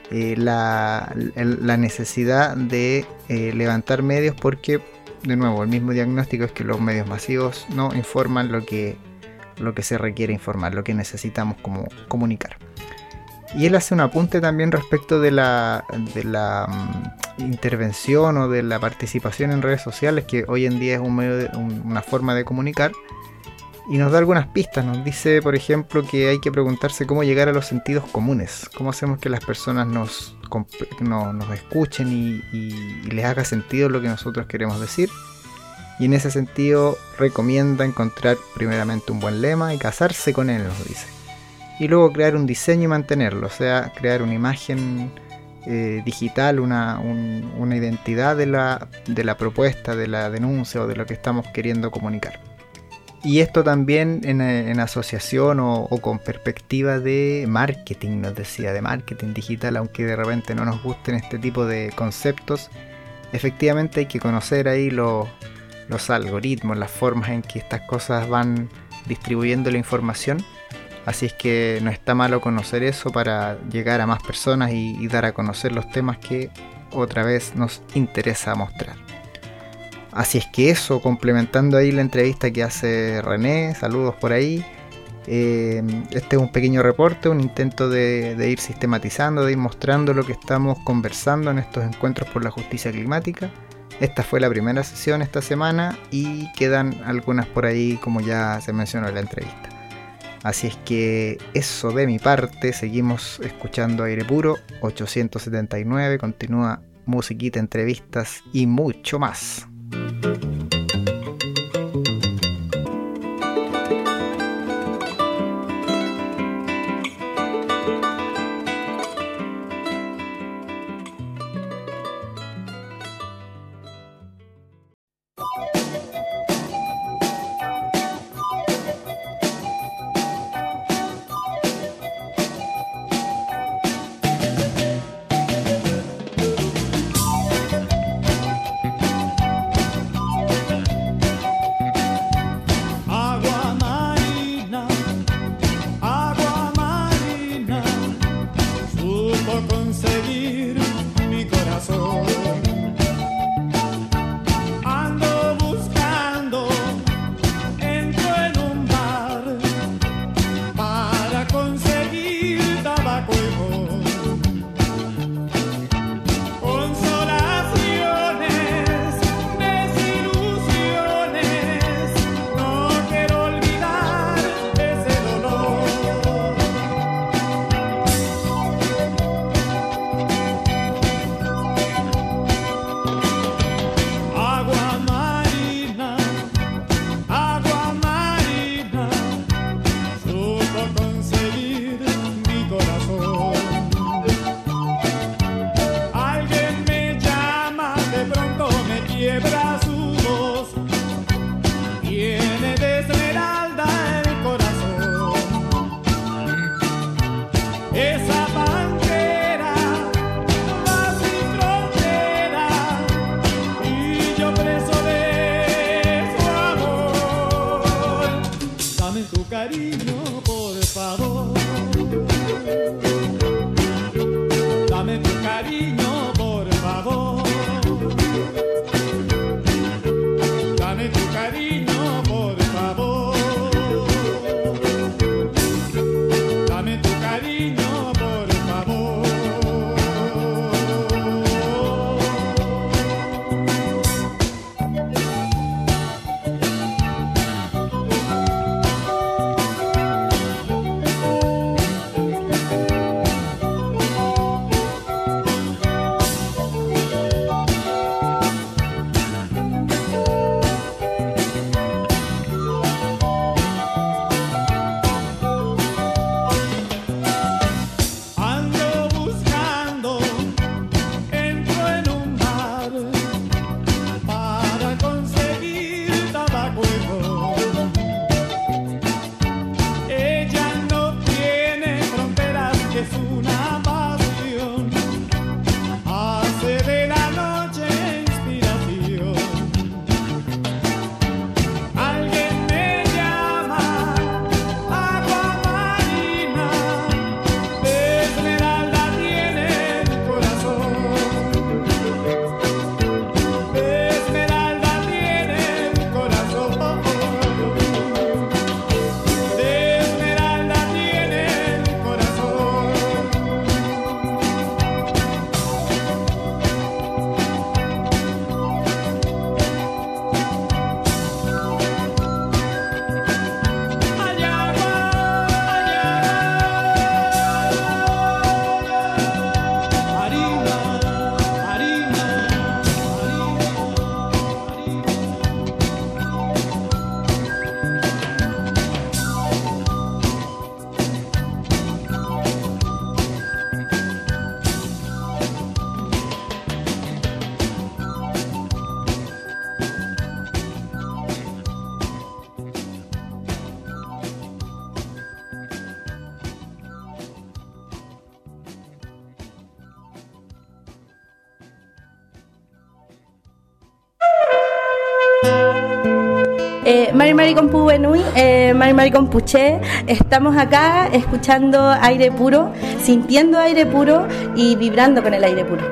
la necesidad de levantar medios, porque de nuevo el mismo diagnóstico es que los medios masivos no informan lo que se requiere informar, lo que necesitamos como comunicar. Y él hace un apunte también respecto de la intervención o de la participación en redes sociales, que hoy en día es una forma de comunicar, y nos da algunas pistas. Nos dice, por ejemplo, que hay que preguntarse cómo llegar a los sentidos comunes, cómo hacemos que las personas nos escuchen y les haga sentido lo que nosotros queremos decir. Y en ese sentido recomienda encontrar primeramente un buen lema y casarse con él, nos dice. Y luego crear un diseño y mantenerlo, o sea, crear una imagen digital, una identidad de la propuesta, de la denuncia o de lo que estamos queriendo comunicar. Y esto también en asociación o con perspectiva de marketing, nos decía, de marketing digital, aunque de repente no nos gusten este tipo de conceptos. Efectivamente hay que conocer ahí los algoritmos, las formas en que estas cosas van distribuyendo la información. Así es que no está malo conocer eso para llegar a más personas y dar a conocer los temas que otra vez nos interesa mostrar. Así es que eso, complementando ahí la entrevista que hace René, saludos por ahí. Este es un pequeño reporte, un intento de ir sistematizando, de ir mostrando lo que estamos conversando en estos encuentros por la justicia climática. Esta fue la primera sesión esta semana y quedan algunas por ahí, como ya se mencionó en la entrevista. Así es que eso de mi parte, seguimos escuchando Aire Puro 879, continúa musiquita, entrevistas y mucho más. Mari Mari con Pubenui, Mari Mari con Puché. Estamos acá escuchando aire puro, sintiendo aire puro y vibrando con el aire puro.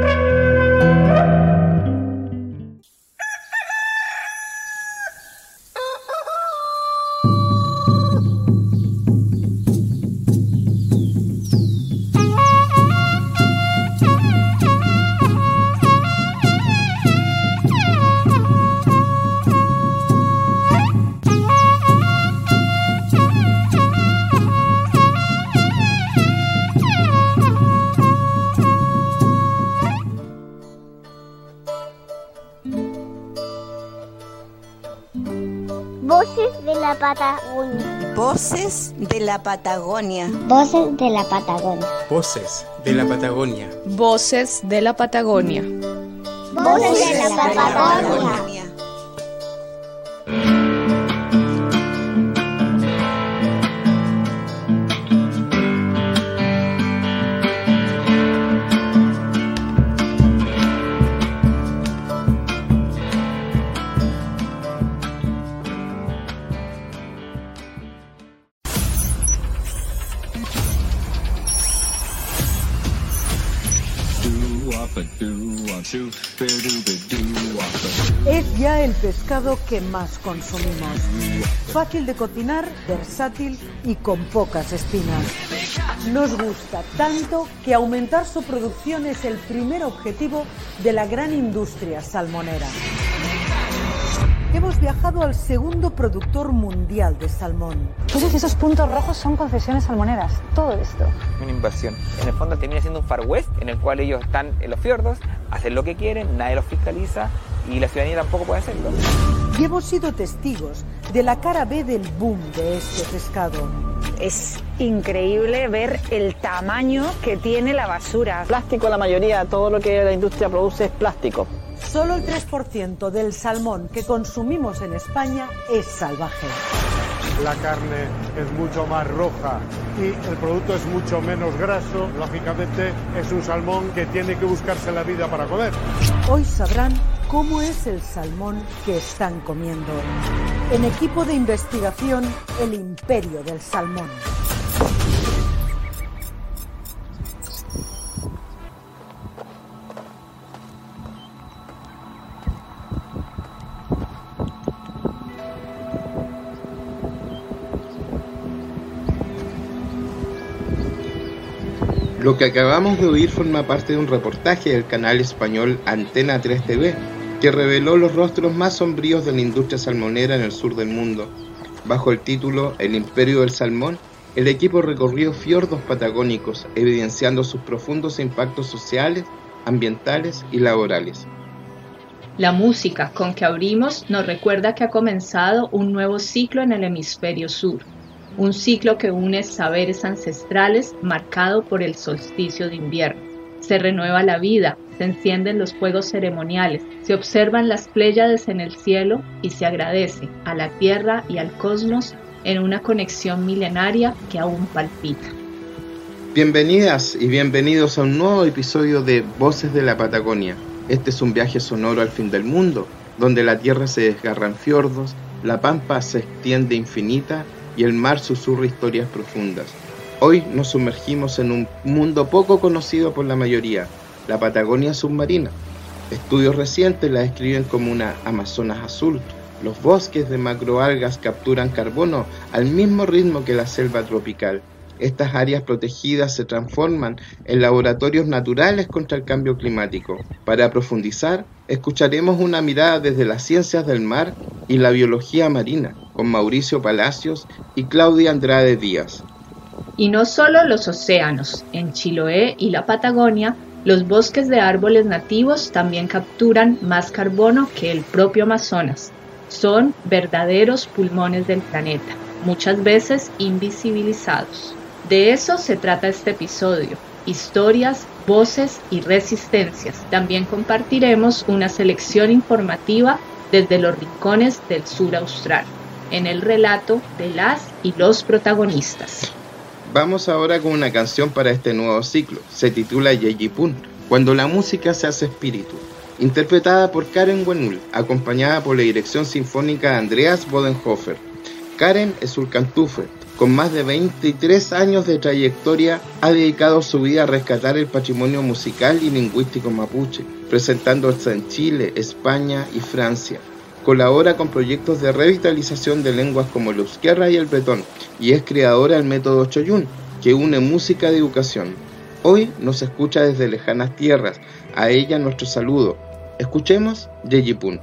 Voces de la Patagonia. Voces de la Patagonia. Voces de la Patagonia. Voces de la Patagonia. Voces de la Patagonia. Voces de la Patagonia. Es ya el pescado que más consumimos. Fácil de cocinar, versátil y con pocas espinas. Nos gusta tanto que aumentar su producción es el primer objetivo de la gran industria salmonera. Hemos viajado al segundo productor mundial de salmón. Todos esos puntos rojos son concesiones salmoneras, todo esto. Una invasión. En el fondo termina siendo un Far West en el cual ellos están en los fiordos, hacen lo que quieren, nadie los fiscaliza y la ciudadanía tampoco puede hacerlo. Y hemos sido testigos de la cara B del boom de este pescado. Es increíble ver el tamaño que tiene la basura. Plástico, la mayoría, todo lo que la industria produce es plástico. Solo el 3% del salmón que consumimos en España es salvaje. La carne es mucho más roja y el producto es mucho menos graso. Lógicamente es un salmón que tiene que buscarse la vida para comer. Hoy sabrán cómo es el salmón que están comiendo. En equipo de investigación, el imperio del salmón. Lo que acabamos de oír forma parte de un reportaje del canal español Antena 3 TV, que reveló los rostros más sombríos de la industria salmonera en el sur del mundo. Bajo el título El Imperio del Salmón, el equipo recorrió fiordos patagónicos, evidenciando sus profundos impactos sociales, ambientales y laborales. La música con que abrimos nos recuerda que ha comenzado un nuevo ciclo en el hemisferio sur. Un ciclo que une saberes ancestrales marcado por el solsticio de invierno. Se renueva la vida, se encienden los fuegos ceremoniales, se observan las Pléyades en el cielo y se agradece a la tierra y al cosmos en una conexión milenaria que aún palpita. Bienvenidas y bienvenidos a un nuevo episodio de Voces de la Patagonia. Este es un viaje sonoro al fin del mundo, donde la tierra se desgarra en fiordos, la pampa se extiende infinita y el mar susurra historias profundas. Hoy nos sumergimos en un mundo poco conocido por la mayoría, la Patagonia submarina. Estudios recientes la describen como una Amazonas azul. Los bosques de macroalgas capturan carbono al mismo ritmo que la selva tropical. Estas áreas protegidas se transforman en laboratorios naturales contra el cambio climático. Para profundizar, escucharemos una mirada desde las ciencias del mar y la biología marina, con Mauricio Palacios y Claudia Andrade Díaz. Y no solo los océanos, en Chiloé y la Patagonia, los bosques de árboles nativos también capturan más carbono que el propio Amazonas. Son verdaderos pulmones del planeta, muchas veces invisibilizados. De eso se trata este episodio, historias, voces y resistencias. También compartiremos una selección informativa desde los rincones del sur austral, en el relato de las y los protagonistas. Vamos ahora con una canción para este nuevo ciclo. Se titula Yeyipún, cuando la música se hace espíritu, interpretada por Karen Wenul, acompañada por la dirección sinfónica de Andreas Bodenhofer. Karen es Ulcantufe, con más de 23 años de trayectoria, ha dedicado su vida a rescatar el patrimonio musical y lingüístico mapuche, presentándose en Chile, España y Francia. Colabora con proyectos de revitalización de lenguas como el euskera y el bretón, y es creadora del método Choyún, que une música de educación. Hoy nos escucha desde lejanas tierras. A ella nuestro saludo. Escuchemos Yeyipún.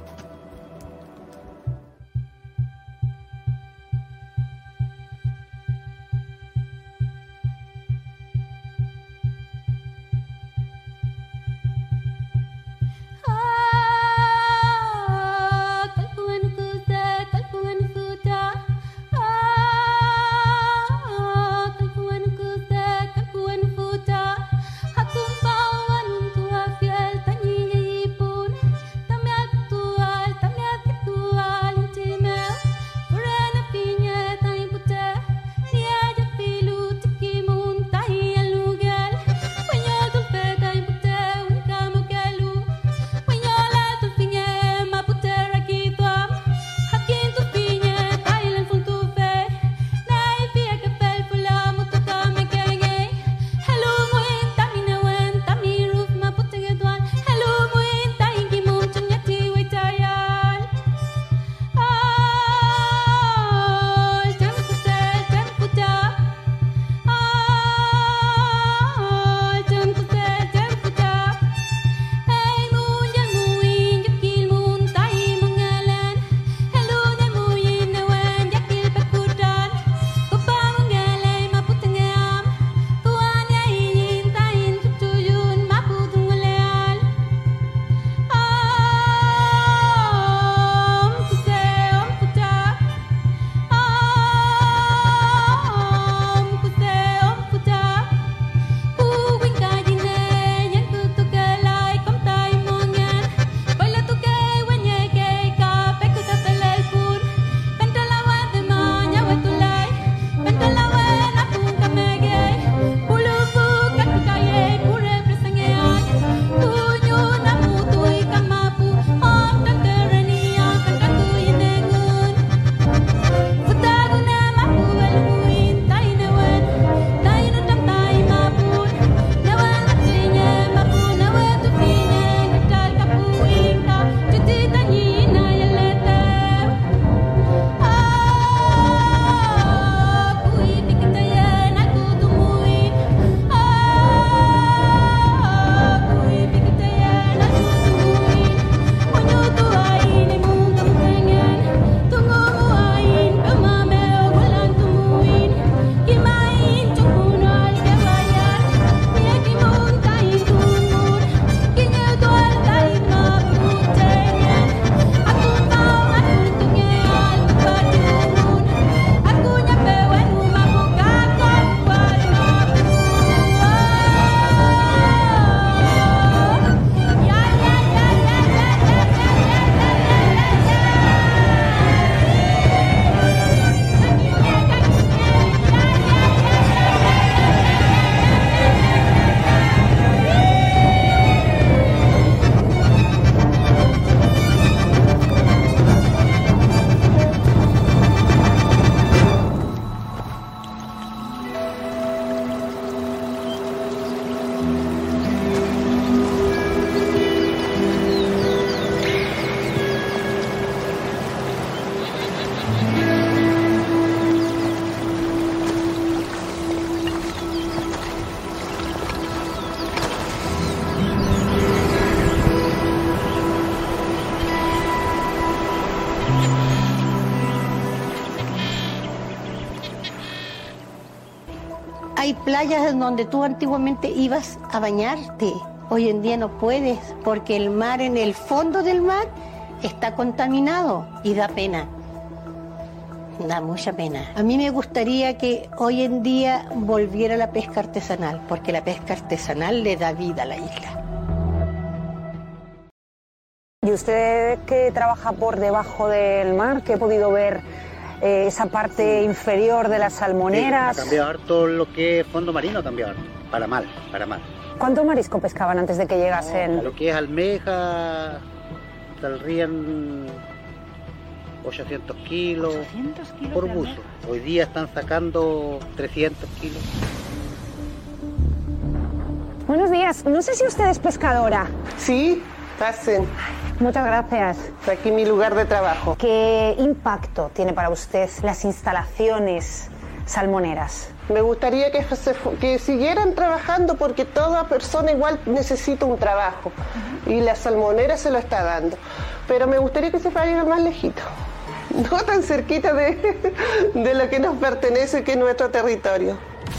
Hay playas en donde tú antiguamente ibas a bañarte. Hoy en día no puedes porque el mar, en el fondo del mar, está contaminado y da pena. Da mucha pena. A mí me gustaría que hoy en día volviera la pesca artesanal, porque la pesca artesanal le da vida a la isla. Y usted que trabaja por debajo del mar, que he podido ver esa parte inferior de las salmoneras. Sí, ha cambiado harto lo que es fondo marino, ha cambiado harto. Para mal, para mal. ¿Cuánto marisco pescaban antes de que llegasen? Lo que es almeja, saldrían 800 kilos, 800 kilos por de buzo. almeja. Hoy día están sacando 300 kilos. Buenos días, no sé si usted es pescadora. Sí, pasen. Muchas gracias. Está aquí mi lugar de trabajo. ¿Qué impacto tiene para usted las instalaciones salmoneras? Me gustaría que siguieran trabajando porque toda persona igual necesita un trabajo y la salmonera se lo está dando. Pero me gustaría que se fueran más lejito, no tan cerquita de lo que nos pertenece, que es nuestro territorio.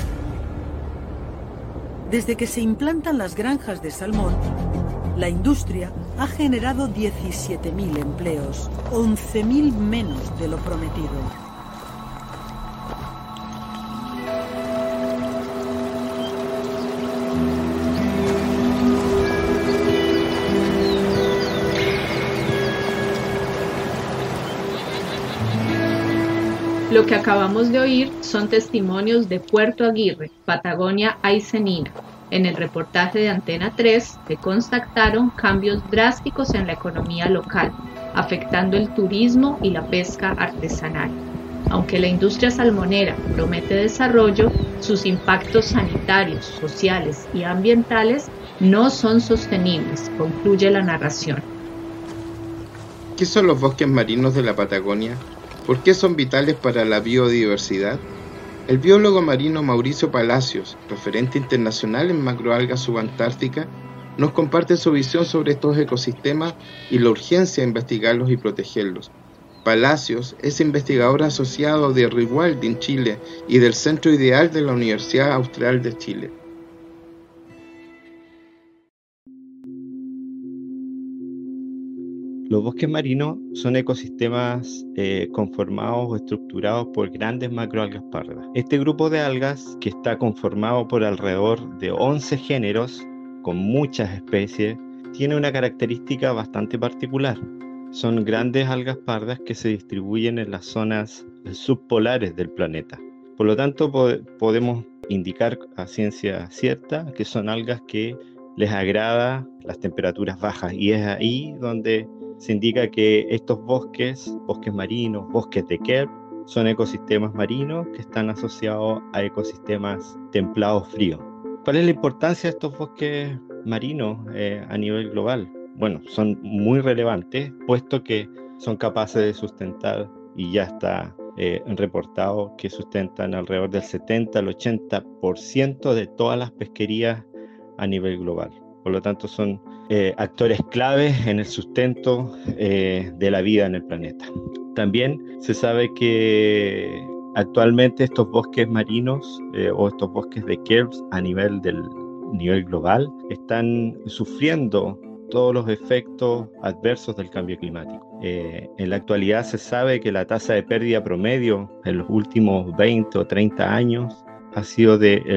Desde que se implantan las granjas de salmón, la industria ha generado 17.000 empleos, 11.000 menos de lo prometido. Lo que acabamos de oír son testimonios de Puerto Aguirre, Patagonia Aycenina, en el reportaje de Antena 3 que constataron cambios drásticos en la economía local, afectando el turismo y la pesca artesanal. Aunque la industria salmonera promete desarrollo, sus impactos sanitarios, sociales y ambientales no son sostenibles, concluye la narración. ¿Qué son los bosques marinos de la Patagonia? ¿Por qué son vitales para la biodiversidad? El biólogo marino Mauricio Palacios, referente internacional en macroalgas subantárticas, nos comparte su visión sobre estos ecosistemas y la urgencia de investigarlos y protegerlos. Palacios es investigador asociado de RIWALD en Chile y del Centro Ideal de la Universidad Austral de Chile. Los bosques marinos son ecosistemas conformados o estructurados por grandes macroalgas pardas. Este grupo de algas, que está conformado por alrededor de 11 géneros, con muchas especies, tiene una característica bastante particular. Son grandes algas pardas que se distribuyen en las zonas subpolares del planeta. Por lo tanto, podemos indicar a ciencia cierta que son algas que les agrada las temperaturas bajas, y es ahí donde se indica que estos bosques marinos, bosques de Kerb, son ecosistemas marinos que están asociados a ecosistemas templados fríos. ¿Cuál es la importancia de estos bosques marinos a nivel global? Bueno, son muy relevantes, puesto que son capaces de sustentar, y ya está reportado que sustentan alrededor del 70 al 80% de todas las pesquerías a nivel global. Por lo tanto, son actores claves en el sustento de la vida en el planeta. También se sabe que actualmente estos bosques marinos o estos bosques de Kerb a nivel global están sufriendo todos los efectos adversos del cambio climático. En la actualidad se sabe que la tasa de pérdida promedio en los últimos 20 o 30 años ha sido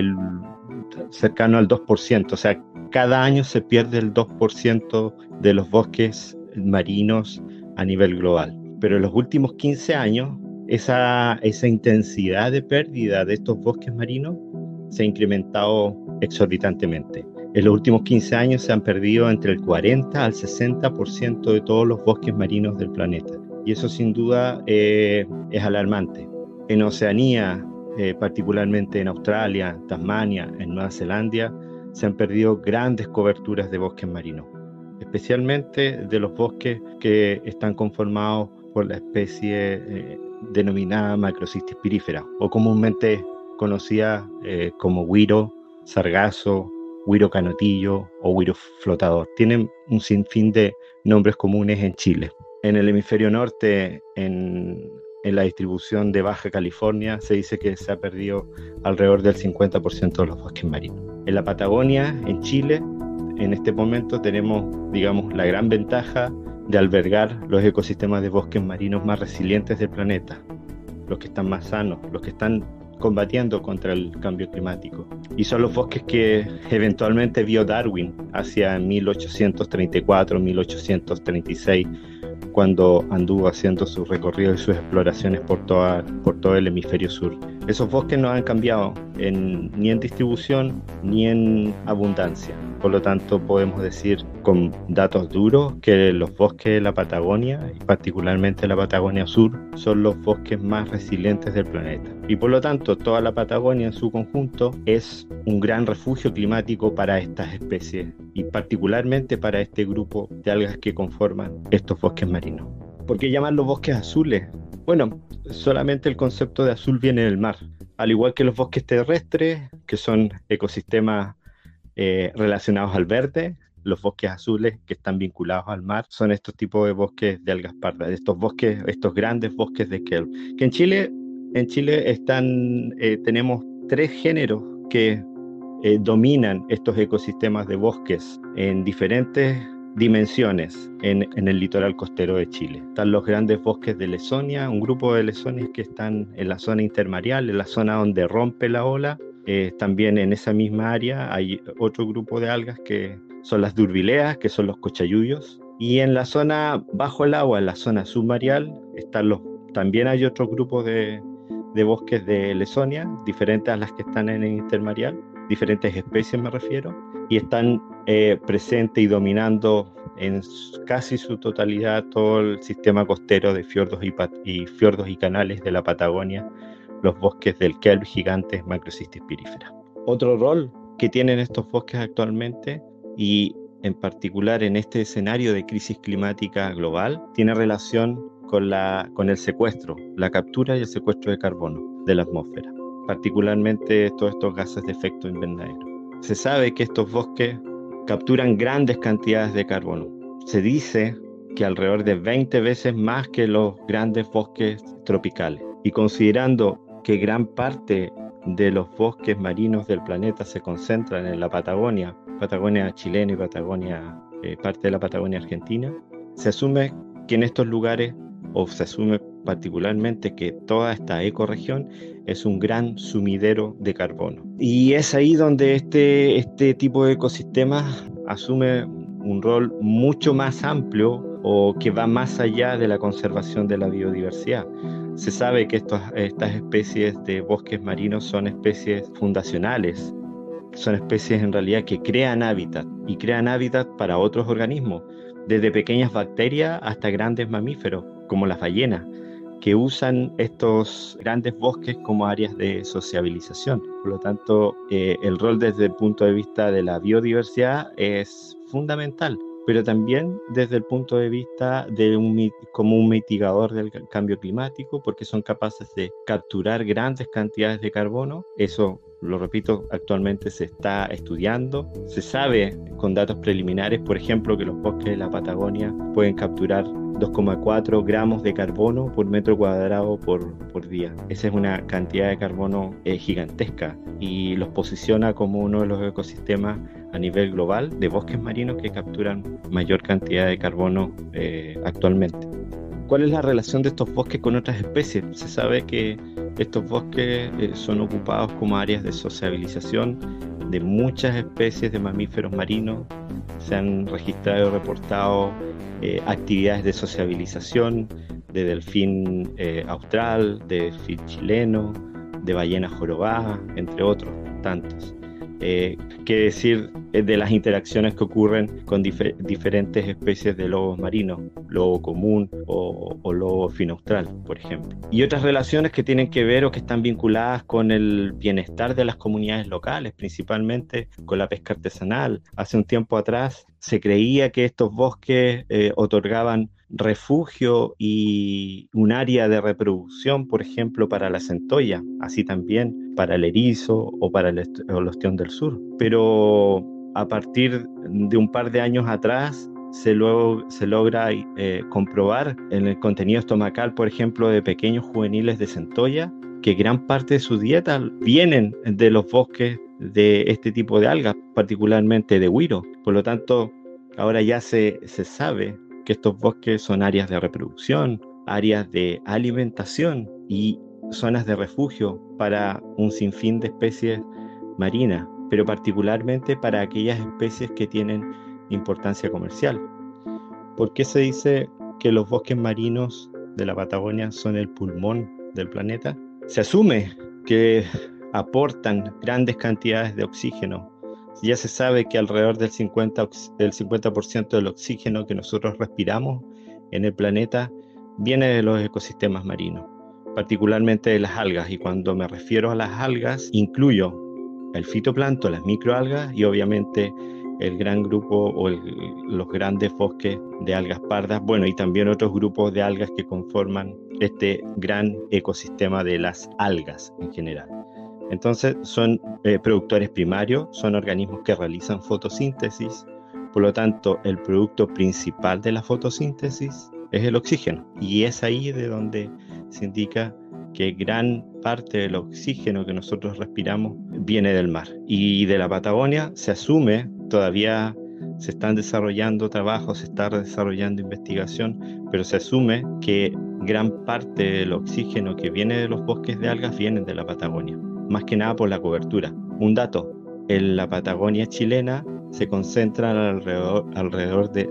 cercano al 2%, o sea, cada año se pierde el 2% de los bosques marinos a nivel global. Pero en los últimos 15 años, esa intensidad de pérdida de estos bosques marinos se ha incrementado exorbitantemente. En los últimos 15 años se han perdido entre el 40 al 60% de todos los bosques marinos del planeta. Y eso sin duda es alarmante. En Oceanía, particularmente en Australia, Tasmania, en Nueva Zelanda, se han perdido grandes coberturas de bosques marinos, especialmente de los bosques que están conformados por la especie denominada Macrocystis pirífera, o comúnmente conocida como güiro, sargazo, güiro canotillo o güiro flotador. Tienen un sinfín de nombres comunes en Chile. En el hemisferio norte, en la distribución de Baja California, se dice que se ha perdido alrededor del 50% de los bosques marinos. En la Patagonia, en Chile, en este momento tenemos, digamos, la gran ventaja de albergar los ecosistemas de bosques marinos más resilientes del planeta, los que están más sanos, los que están combatiendo contra el cambio climático. Y son los bosques que eventualmente vio Darwin hacia 1834, 1836, cuando anduvo haciendo sus recorridos y sus exploraciones por todo el hemisferio sur Esos bosques no han cambiado ni en distribución ni en abundancia. Por lo tanto, podemos decir con datos duros que los bosques de la Patagonia, y particularmente la Patagonia Sur, son los bosques más resilientes del planeta. Y por lo tanto, toda la Patagonia en su conjunto es un gran refugio climático para estas especies y particularmente para este grupo de algas que conforman estos bosques marinos. ¿Por qué llamarlos bosques azules? Bueno, solamente el concepto de azul viene del mar. Al igual que los bosques terrestres, que son ecosistemas relacionados al verde, los bosques azules que están vinculados al mar son estos tipos de bosques de algas pardas, estos grandes bosques de kelp. Que en Chile tenemos 3 géneros que dominan estos ecosistemas de bosques en diferentes dimensiones en el litoral costero de Chile. Están los grandes bosques de Lesonia, un grupo de lesonias que están en la zona intermareal, en la zona donde rompe la ola. También en esa misma área hay otro grupo de algas que son las durbileas, que son los cochayuyos. Y en la zona bajo el agua, en la zona submareal, también hay otro grupo de bosques de Lesonia, diferentes a las que están en el intermareal, diferentes especies me refiero, y están presentes y dominando en casi su totalidad todo el sistema costero de fiordos y canales de la Patagonia, los bosques del kelp gigantes Macrocystis pirífera. Otro rol que tienen estos bosques actualmente, y en particular en este escenario de crisis climática global, tiene relación con el secuestro, la captura y el secuestro de carbono de la atmósfera, particularmente todos estos gases de efecto invernadero. Se sabe que estos bosques capturan grandes cantidades de carbono. Se dice que alrededor de 20 veces más que los grandes bosques tropicales. Y considerando que gran parte de los bosques marinos del planeta se concentran en la Patagonia chilena y parte de la Patagonia argentina, se asume que en estos lugares, o se asume particularmente que toda esta ecorregión es un gran sumidero de carbono. Y es ahí donde este tipo de ecosistemas asume un rol mucho más amplio o que va más allá de la conservación de la biodiversidad. Se sabe que estas especies de bosques marinos son especies fundacionales, son especies en realidad que crean hábitat y crean hábitat para otros organismos, desde pequeñas bacterias hasta grandes mamíferos como las ballenas, que usan estos grandes bosques como áreas de sociabilización. Por lo tanto, el rol desde el punto de vista de la biodiversidad es fundamental, pero también desde el punto de vista como un mitigador del cambio climático, porque son capaces de capturar grandes cantidades de carbono. Eso, lo repito, actualmente se está estudiando. Se sabe con datos preliminares, por ejemplo, que los bosques de la Patagonia pueden capturar 2,4 gramos de carbono por metro cuadrado por día. Esa es una cantidad de carbono gigantesca y los posiciona como uno de los ecosistemas a nivel global de bosques marinos que capturan mayor cantidad de carbono actualmente. ¿Cuál es la relación de estos bosques con otras especies? Se sabe que estos bosques son ocupados como áreas de sociabilización de muchas especies de mamíferos marinos. Se han registrado y reportado actividades de sociabilización de delfín austral, de delfín chileno, de ballena jorobada, entre otros tantos. ¿Qué decir de las interacciones que ocurren con diferentes especies de lobos marinos, lobo común o lobo finaustral, por ejemplo? Y otras relaciones que tienen que ver o que están vinculadas con el bienestar de las comunidades locales, principalmente con la pesca artesanal. Hace un tiempo atrás se creía que estos bosques otorgaban refugio y un área de reproducción, por ejemplo, para la centolla, así también para el erizo o para el ostión del sur. Pero a partir de un par de años atrás se logra comprobar en el contenido estomacal, por ejemplo, de pequeños juveniles de centolla, que gran parte de su dieta vienen de los bosques de este tipo de algas, particularmente de güiro. Por lo tanto, ahora ya se sabe que estos bosques son áreas de reproducción, áreas de alimentación y zonas de refugio para un sinfín de especies marinas, pero particularmente para aquellas especies que tienen importancia comercial. ¿Por qué se dice que los bosques marinos de la Patagonia son el pulmón del planeta? Se asume que aportan grandes cantidades de oxígeno. Ya se sabe que alrededor del 50% del oxígeno que nosotros respiramos en el planeta viene de los ecosistemas marinos, particularmente de las algas. Y cuando me refiero a las algas, incluyo el fitoplancton, las microalgas y obviamente el gran grupo o los grandes bosques de algas pardas, bueno, y también otros grupos de algas que conforman este gran ecosistema de las algas en general. Entonces son productores primarios, son organismos que realizan fotosíntesis, por lo tanto el producto principal de la fotosíntesis es el oxígeno, y es ahí de donde se indica que gran parte del oxígeno que nosotros respiramos viene del mar. Y de la Patagonia se asume, todavía se están desarrollando trabajos, se está desarrollando investigación, pero se asume que gran parte del oxígeno que viene de los bosques de algas viene de la Patagonia, más que nada por la cobertura. Un dato, en la Patagonia chilena se concentran alrededor de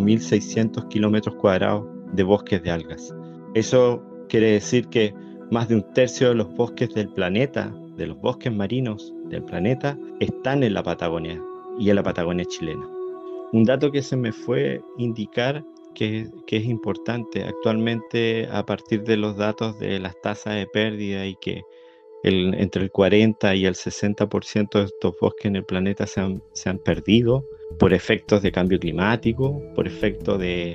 5.600 kilómetros cuadrados de bosques de algas. Eso quiere decir que más de un tercio de los bosques del planeta, de los bosques marinos del planeta, están en la Patagonia y en la Patagonia chilena. Un dato que se me fue indicar que es importante actualmente, a partir de los datos de las tasas de pérdida, y que entre el 40 y el 60% de estos bosques en el planeta se han perdido por efectos de cambio climático, por efectos de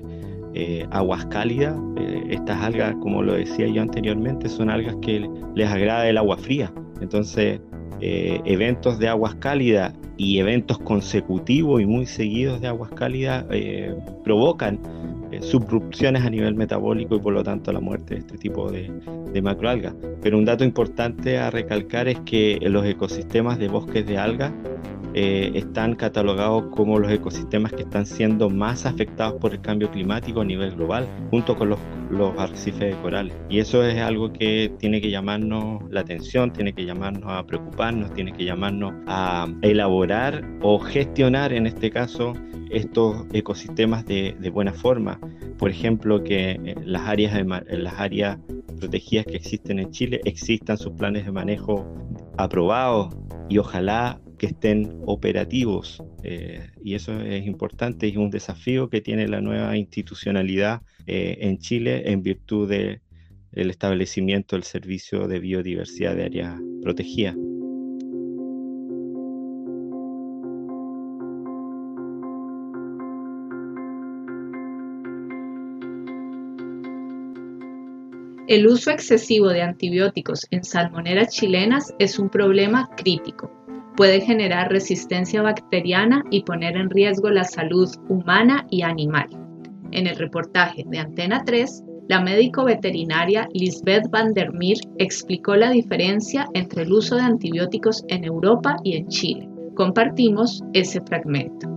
aguas cálidas. Estas algas, como lo decía yo anteriormente, son algas que les agrada el agua fría. Entonces, eventos de aguas cálidas y eventos consecutivos y muy seguidos de aguas cálidas provocan subrupciones a nivel metabólico y por lo tanto la muerte de este tipo de macroalgas. Pero un dato importante a recalcar es que los ecosistemas de bosques de algas están catalogados como los ecosistemas que están siendo más afectados por el cambio climático a nivel global, junto con los arrecifes de corales. Y eso es algo que tiene que llamarnos la atención, tiene que llamarnos a preocuparnos, tiene que llamarnos a elaborar o gestionar, en este caso, estos ecosistemas de buena forma. Por ejemplo, que en las áreas protegidas que existen en Chile existan sus planes de manejo aprobados y ojalá que estén operativos, y eso es importante y es un desafío que tiene la nueva institucionalidad en Chile en virtud del establecimiento del Servicio de Biodiversidad de Áreas Protegidas. El uso excesivo de antibióticos en salmoneras chilenas es un problema crítico. Puede generar resistencia bacteriana y poner en riesgo la salud humana y animal. En el reportaje de Antena 3, la médico veterinaria Lisbeth van der Meer explicó la diferencia entre el uso de antibióticos en Europa y en Chile. Compartimos ese fragmento.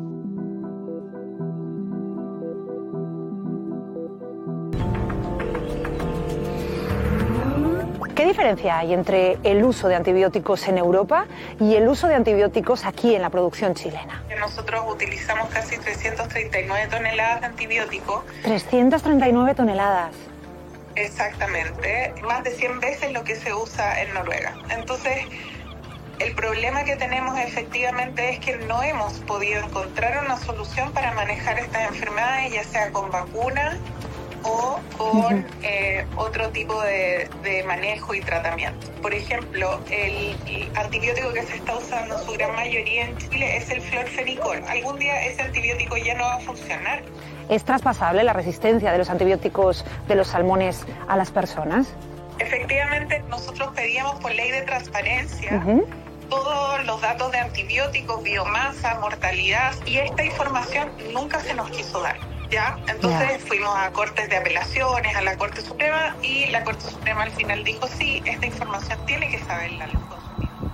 ¿Qué diferencia hay entre el uso de antibióticos en Europa y el uso de antibióticos aquí en la producción chilena? Nosotros utilizamos casi 339 toneladas de antibióticos. 339 toneladas. Exactamente, más de 100 veces lo que se usa en Noruega. Entonces, el problema que tenemos efectivamente es que no hemos podido encontrar una solución para manejar estas enfermedades, ya sea con vacunas o con otro tipo de manejo y tratamiento. Por ejemplo, el antibiótico que se está usando en su gran mayoría en Chile es el florfenicol. Algún día ese antibiótico ya no va a funcionar. ¿Es traspasable la resistencia de los antibióticos de los salmones a las personas? Efectivamente, nosotros pedíamos por ley de transparencia todos los datos de antibióticos, biomasa, mortalidad, y esta información nunca se nos quiso dar. ¿Ya? Entonces fuimos a cortes de apelaciones, a la Corte Suprema, y la Corte Suprema al final dijo sí, esta información tiene que saberla los consumidores.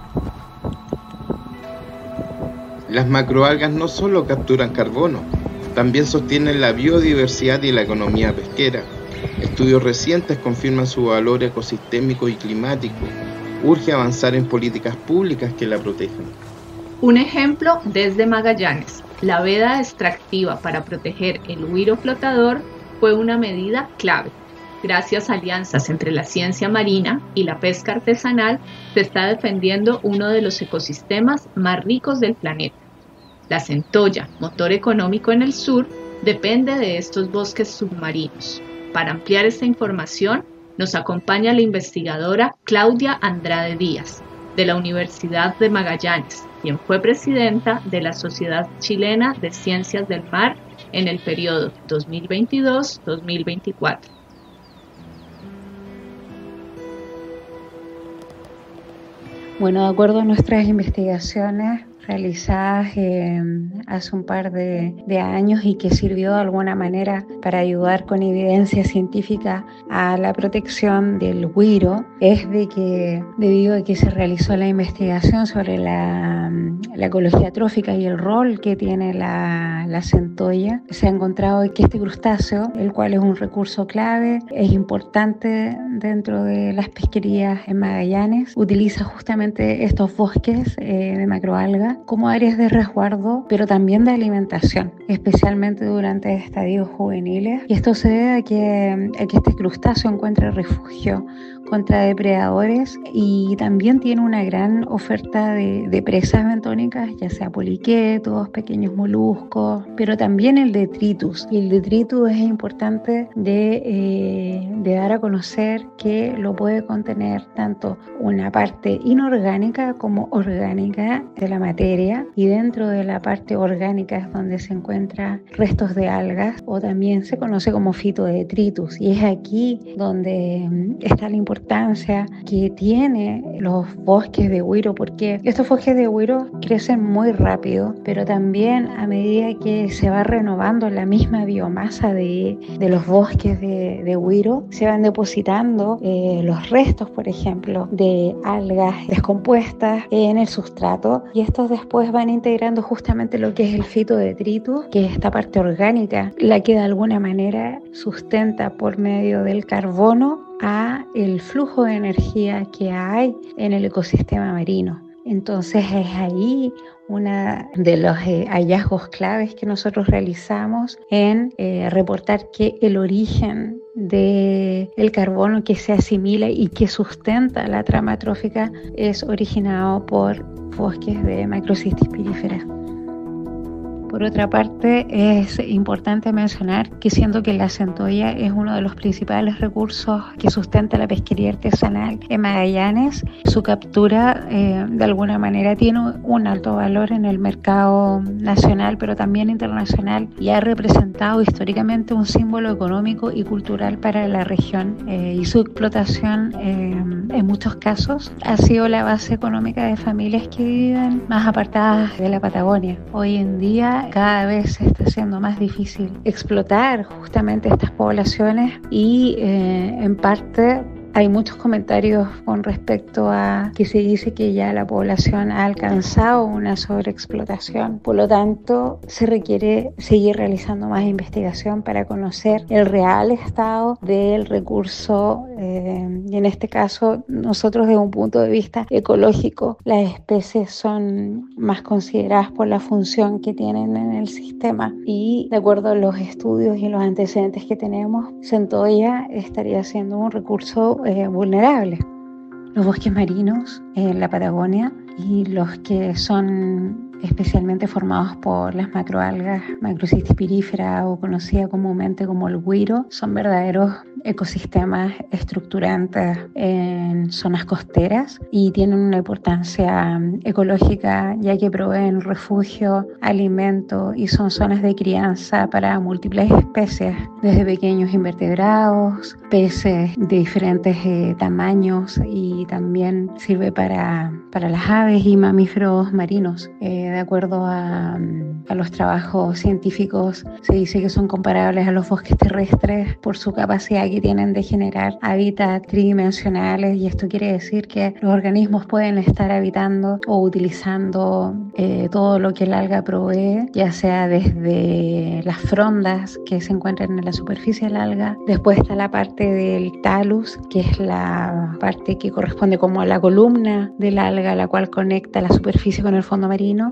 Las macroalgas no solo capturan carbono, también sostienen la biodiversidad y la economía pesquera. Estudios recientes confirman su valor ecosistémico y climático. Urge avanzar en políticas públicas que la protejan. Un ejemplo desde Magallanes. La veda extractiva para proteger el huiro flotador fue una medida clave. Gracias a alianzas entre la ciencia marina y la pesca artesanal, se está defendiendo uno de los ecosistemas más ricos del planeta. La centolla, motor económico en el sur, depende de estos bosques submarinos. Para ampliar esta información, nos acompaña la investigadora Claudia Andrade Díaz, de la Universidad de Magallanes, quien fue presidenta de la Sociedad Chilena de Ciencias del Mar en el periodo 2022-2024. Bueno, de acuerdo a nuestras investigaciones realizadas hace un par de años y que sirvió de alguna manera para ayudar con evidencia científica a la protección del güiro, es de que debido a que se realizó la investigación sobre la ecología trófica y el rol que tiene la centolla, se ha encontrado que este crustáceo, el cual es un recurso clave, es importante dentro de las pesquerías en Magallanes, utiliza justamente estos bosques de macroalgas como áreas de resguardo, pero también de alimentación, especialmente durante estadios juveniles. Y esto se debe a que este crustáceo encuentra refugio contra depredadores y también tiene una gran oferta de presas bentónicas, ya sea poliquetos, pequeños moluscos, pero también el detritus. Y el detritus es importante de dar a conocer que lo puede contener tanto una parte inorgánica como orgánica de la materia, y dentro de la parte orgánica es donde se encuentran restos de algas, o también se conoce como fitodetritus, y es aquí donde está la importancia que tiene los bosques de güiro, porque estos bosques de güiro crecen muy rápido, pero también a medida que se va renovando la misma biomasa de los bosques de güiro, se van depositando los restos, por ejemplo, de algas descompuestas en el sustrato, y estos después van integrando justamente lo que es el fitodetritus, que es esta parte orgánica, la que de alguna manera sustenta por medio del carbono a el flujo de energía que hay en el ecosistema marino. Entonces es ahí uno de los hallazgos claves que nosotros realizamos en reportar que el origen del carbono que se asimila y que sustenta la trama trófica es originado por bosques de Macrocystis pirífera. Por otra parte, es importante mencionar que siendo que la centolla es uno de los principales recursos que sustenta la pesquería artesanal en Magallanes, su captura de alguna manera tiene un alto valor en el mercado nacional, pero también internacional, y ha representado históricamente un símbolo económico y cultural para la región, y su explotación en muchos casos ha sido la base económica de familias que viven más apartadas de la Patagonia. Hoy en día cada vez se está haciendo más difícil explotar justamente estas poblaciones, y en parte hay muchos comentarios con respecto a que se dice que ya la población ha alcanzado una sobreexplotación. Por lo tanto, se requiere seguir realizando más investigación para conocer el real estado del recurso. Y en este caso, nosotros desde un punto de vista ecológico, las especies son más consideradas por la función que tienen en el sistema. Y de acuerdo a los estudios y los antecedentes que tenemos, centolla estaría siendo un recurso vulnerables. Los bosques marinos en la Patagonia y los que son especialmente formados por las macroalgas Macrocystis pirífera, o conocida comúnmente como el güiro, son verdaderos ecosistemas estructurantes en zonas costeras y tienen una importancia ecológica, ya que proveen refugio, alimento y son zonas de crianza para múltiples especies, desde pequeños invertebrados, peces de diferentes tamaños, y también sirve para las aves y mamíferos marinos. De acuerdo a los trabajos científicos, se dice que son comparables a los bosques terrestres por su capacidad que tienen de generar hábitats tridimensionales, y esto quiere decir que los organismos pueden estar habitando o utilizando todo lo que el alga provee, ya sea desde las frondas que se encuentran en la superficie del alga. Después está la parte del talus, que es la parte que corresponde como a la columna del alga, la cual conecta la superficie con el fondo marino.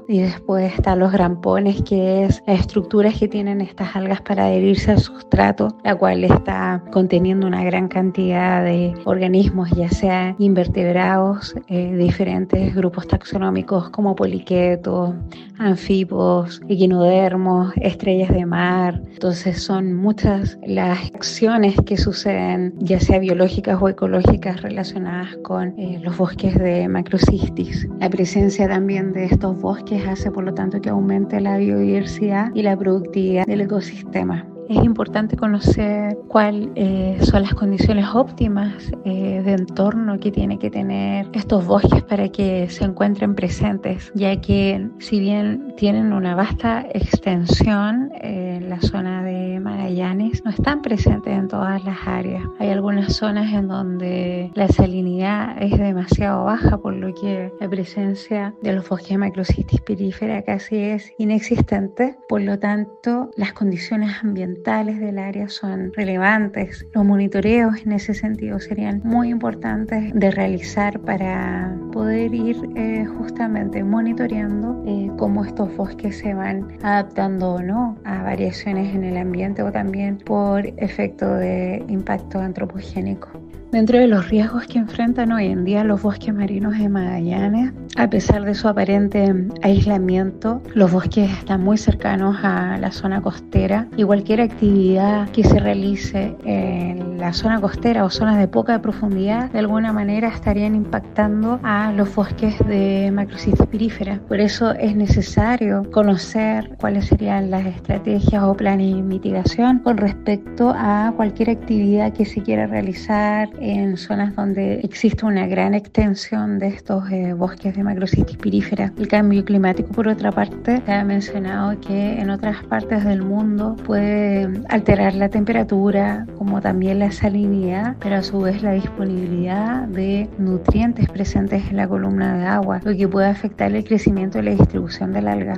y después están los grampones, que es las estructuras que tienen estas algas para adherirse al sustrato, la cual está conteniendo una gran cantidad de organismos, ya sea invertebrados, diferentes grupos taxonómicos como poliquetos, anfibios, equinodermos, estrellas de mar. Entonces son muchas las acciones que suceden, ya sea biológicas o ecológicas, relacionadas con los bosques de macrocystis. La presencia también de estos bosques hace, por lo tanto, que aumente la biodiversidad y la productividad del ecosistema. Es importante conocer cuáles son las condiciones óptimas de entorno que tiene que tener estos bosques para que se encuentren presentes, ya que si bien tienen una vasta extensión en la zona de Magallanes, no están presentes en todas las áreas. Hay algunas zonas en donde la salinidad es demasiado baja, por lo que la presencia de los bosques de macrocystis pirífera casi es inexistente. Por lo tanto, las condiciones ambientales del área son relevantes. Los monitoreos en ese sentido serían muy importantes de realizar para poder ir justamente monitoreando cómo estos bosques se van adaptando o no a variaciones en el ambiente o también por efecto de impacto antropogénico. Dentro de los riesgos que enfrentan hoy en día los bosques marinos de Magallanes, a pesar de su aparente aislamiento, los bosques están muy cercanos a la zona costera y cualquier actividad que se realice en la zona costera o zonas de poca profundidad, de alguna manera estarían impactando a los bosques de macrocystis pirífera. Por eso es necesario conocer cuáles serían las estrategias o planes de mitigación con respecto a cualquier actividad que se quiera realizar en zonas donde existe una gran extensión de estos bosques de macrocystis pirífera. El cambio climático, por otra parte, se ha mencionado que en otras partes del mundo puede alterar la temperatura, como también la salinidad, pero a su vez la disponibilidad de nutrientes presentes en la columna de agua, lo que puede afectar el crecimiento y la distribución del alga.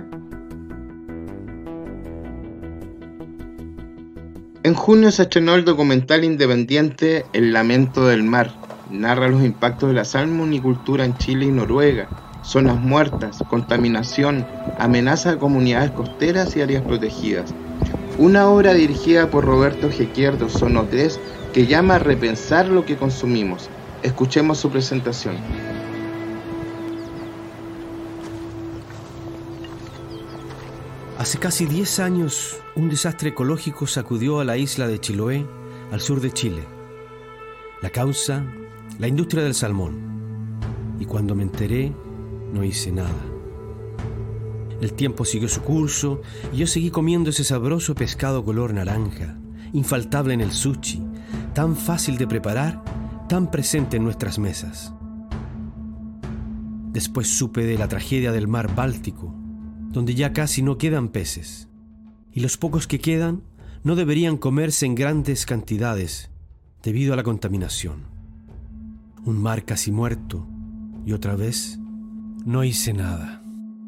En junio se estrenó el documental independiente El Lamento del Mar. Narra los impactos de la salmonicultura en Chile y Noruega, zonas muertas, contaminación, amenaza a comunidades costeras y áreas protegidas. Una obra dirigida por Roberto Jequier de Ozono 3 que llama a repensar lo que consumimos. Escuchemos su presentación. Hace casi 10 años, un desastre ecológico sacudió a la isla de Chiloé, al sur de Chile. La causa, la industria del salmón. Y cuando me enteré, no hice nada. El tiempo siguió su curso y yo seguí comiendo ese sabroso pescado color naranja, infaltable en el sushi, tan fácil de preparar, tan presente en nuestras mesas. Después supe de la tragedia del mar Báltico, donde ya casi no quedan peces, y los pocos que quedan no deberían comerse en grandes cantidades debido a la contaminación. Un mar casi muerto, y otra vez no hice nada.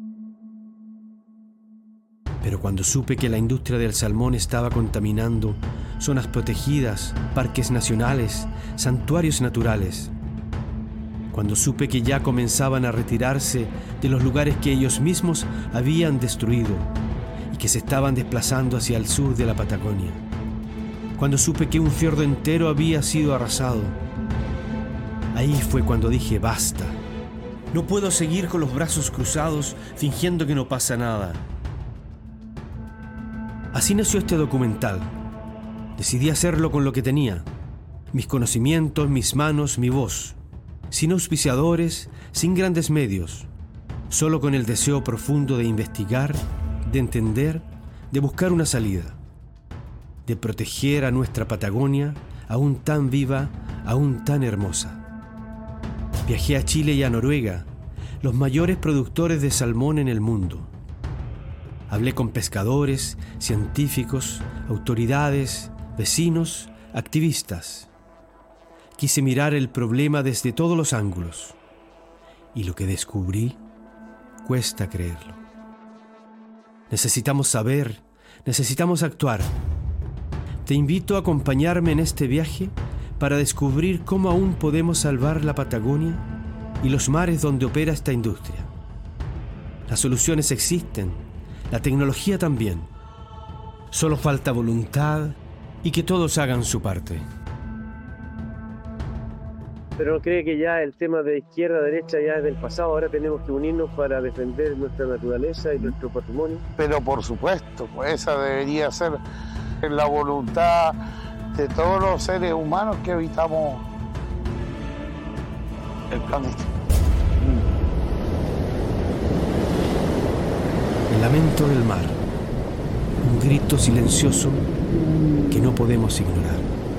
Pero cuando supe que la industria del salmón estaba contaminando zonas protegidas, parques nacionales, santuarios naturales, cuando supe que ya comenzaban a retirarse de los lugares que ellos mismos habían destruido y que se estaban desplazando hacia el sur de la Patagonia, cuando supe que un fiordo entero había sido arrasado, ahí fue cuando dije basta. No puedo seguir con los brazos cruzados fingiendo que no pasa nada. Así nació este documental. Decidí hacerlo con lo que tenía: mis conocimientos, mis manos, mi voz. Sin auspiciadores, sin grandes medios, solo con el deseo profundo de investigar, de entender, de buscar una salida, de proteger a nuestra Patagonia, aún tan viva, aún tan hermosa. Viajé a Chile y a Noruega, los mayores productores de salmón en el mundo. Hablé con pescadores, científicos, autoridades, vecinos, activistas. Quise mirar el problema desde todos los ángulos. Y lo que descubrí, cuesta creerlo. Necesitamos saber, necesitamos actuar. Te invito a acompañarme en este viaje para descubrir cómo aún podemos salvar la Patagonia y los mares donde opera esta industria. Las soluciones existen, la tecnología también. Solo falta voluntad y que todos hagan su parte. Pero ¿no cree que ya el tema de izquierda, derecha ya es del pasado? Ahora tenemos que unirnos para defender nuestra naturaleza y nuestro patrimonio. Pero por supuesto, pues esa debería ser la voluntad de todos los seres humanos que habitamos el planeta. El lamento del mar, un grito silencioso que no podemos ignorar.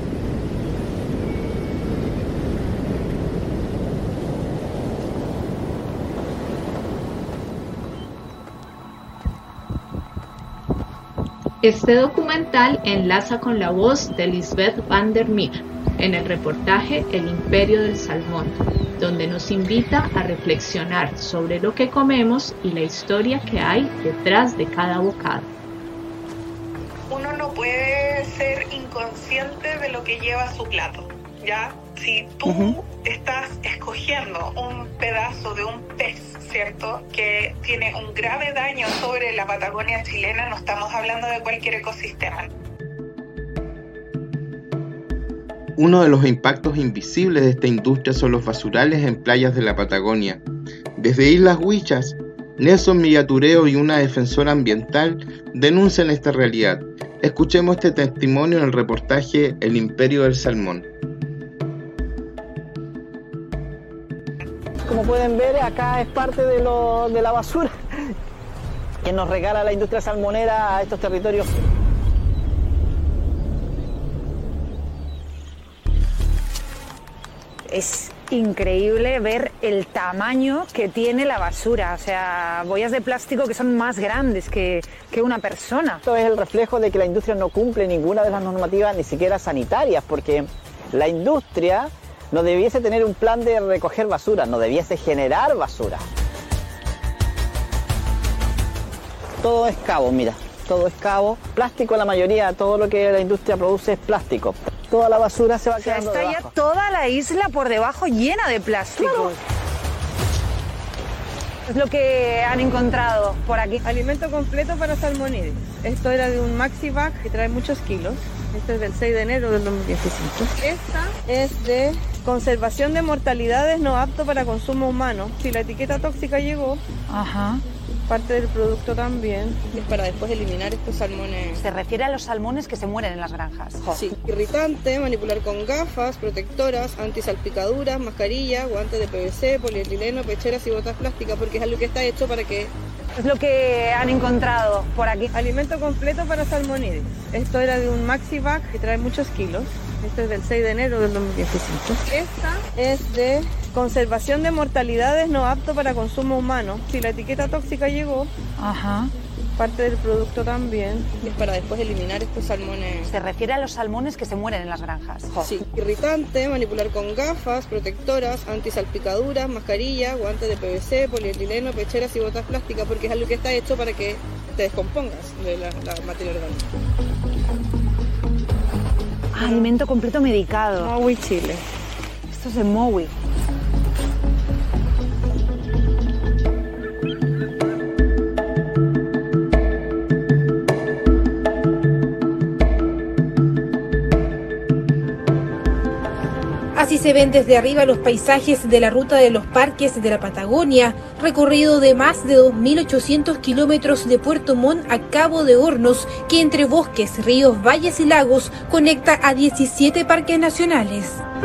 Este documental enlaza con la voz de Lisbeth van der Meer en el reportaje El Imperio del Salmón, donde nos invita a reflexionar sobre lo que comemos y la historia que hay detrás de cada bocado. Uno no puede ser inconsciente de lo que lleva a su plato, ¿ya? Si tú estás escogiendo un pedazo de un pez, ¿cierto?, que tiene un grave daño sobre la Patagonia chilena, no estamos hablando de cualquier ecosistema. Uno de los impactos invisibles de esta industria son los basurales en playas de la Patagonia. Desde Islas Huichas, Nelson Millatureo y una defensora ambiental denuncian esta realidad. Escuchemos este testimonio en el reportaje El Imperio del Salmón. Como pueden ver, acá es parte de la basura que nos regala la industria salmonera a estos territorios. Es increíble ver el tamaño que tiene la basura, o sea, boyas de plástico que son más grandes que una persona. Esto es el reflejo de que la industria no cumple ninguna de las normativas, ni siquiera sanitarias, porque la industria no debiese tener un plan de recoger basura, no debiese generar basura. Todo es cabo, mira, todo es cabo. Plástico la mayoría, todo lo que la industria produce es plástico. Toda la basura se va quedando está debajo. Ya toda la isla por debajo llena de plástico. Claro. Es lo que han encontrado por aquí. Alimento completo para salmónides. Esto era de un maxi-bag que trae muchos kilos. Este es del 6 de enero del 2015. Esta es de conservación de mortalidades no apto para consumo humano. Si la etiqueta tóxica llegó, parte del producto también. Es para después eliminar estos salmones. Se refiere a los salmones que se mueren en las granjas. Sí. Irritante, manipular con gafas, protectoras, antisalpicaduras, mascarilla, guantes de PVC, polietileno, pecheras y botas plásticas, porque es algo que está hecho para que... Es lo que han encontrado por aquí. Alimento completo para salmónides. Esto era de un maxi-bag que trae muchos kilos. Este es del 6 de enero del 2015. Esta es de conservación de mortalidades no apto para consumo humano. Si la etiqueta tóxica llegó, parte del producto también. Es para después eliminar estos salmones. Se refiere a los salmones que se mueren en las granjas. Sí. Irritante, manipular con gafas, protectoras, antisalpicaduras, mascarilla, guantes de PVC, polietileno, pecheras y botas plásticas, porque es algo que está hecho para que te descompongas de la materia orgánica. Alimento completo medicado. Maui, Chile. Esto es de Maui. Así se ven desde arriba los paisajes de la ruta de los parques de la Patagonia, recorrido de más de 2.800 kilómetros de Puerto Montt a Cabo de Hornos, que entre bosques, ríos, valles y lagos conecta a 17 parques nacionales.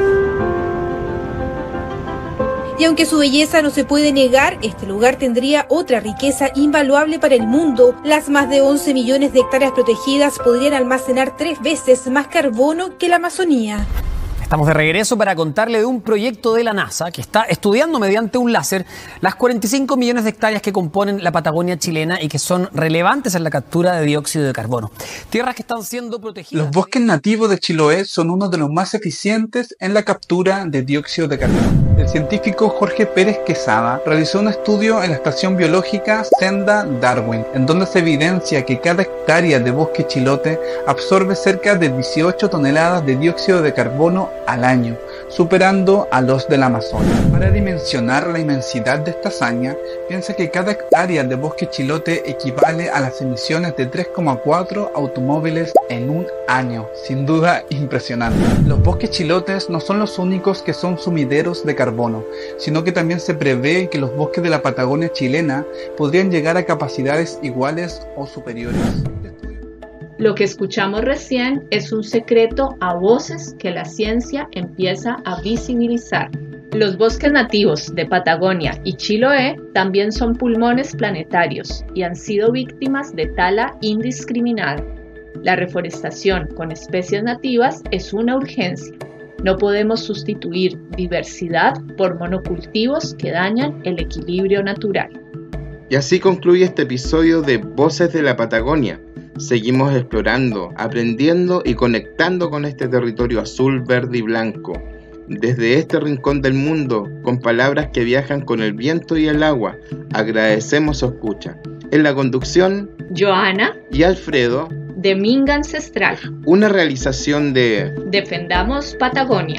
Y aunque su belleza no se puede negar, este lugar tendría otra riqueza invaluable para el mundo. Las más de 11 millones de hectáreas protegidas podrían almacenar 3 veces más carbono que la Amazonía. Estamos de regreso para contarle de un proyecto de la NASA que está estudiando mediante un láser las 45 millones de hectáreas que componen la Patagonia chilena y que son relevantes en la captura de dióxido de carbono. Tierras que están siendo protegidas. Los bosques nativos de Chiloé son uno de los más eficientes en la captura de dióxido de carbono. El científico Jorge Pérez Quesada realizó un estudio en la estación biológica Senda Darwin, en donde se evidencia que cada hectárea de bosque chilote absorbe cerca de 18 toneladas de dióxido de carbono al año. superando a los del Amazonas. Para dimensionar la inmensidad de esta hazaña, piensa que cada hectárea de bosque chilote equivale a las emisiones de 3,4 automóviles en un año. Sin duda impresionante. Los bosques chilotes no son los únicos que son sumideros de carbono, sino que también se prevé que los bosques de la Patagonia chilena podrían llegar a capacidades iguales o superiores. Lo que escuchamos recién es un secreto a voces que la ciencia empieza a visibilizar. Los bosques nativos de Patagonia y Chiloé también son pulmones planetarios y han sido víctimas de tala indiscriminada. La reforestación con especies nativas es una urgencia. No podemos sustituir diversidad por monocultivos que dañan el equilibrio natural. Y así concluye este episodio de Voces de la Patagonia. Seguimos explorando, aprendiendo y conectando con este territorio azul, verde y blanco. Desde este rincón del mundo, con palabras que viajan con el viento y el agua, agradecemos su escucha. En la conducción, Joana y Alfredo, de Minga Ancestral. Una realización de Defendamos Patagonia.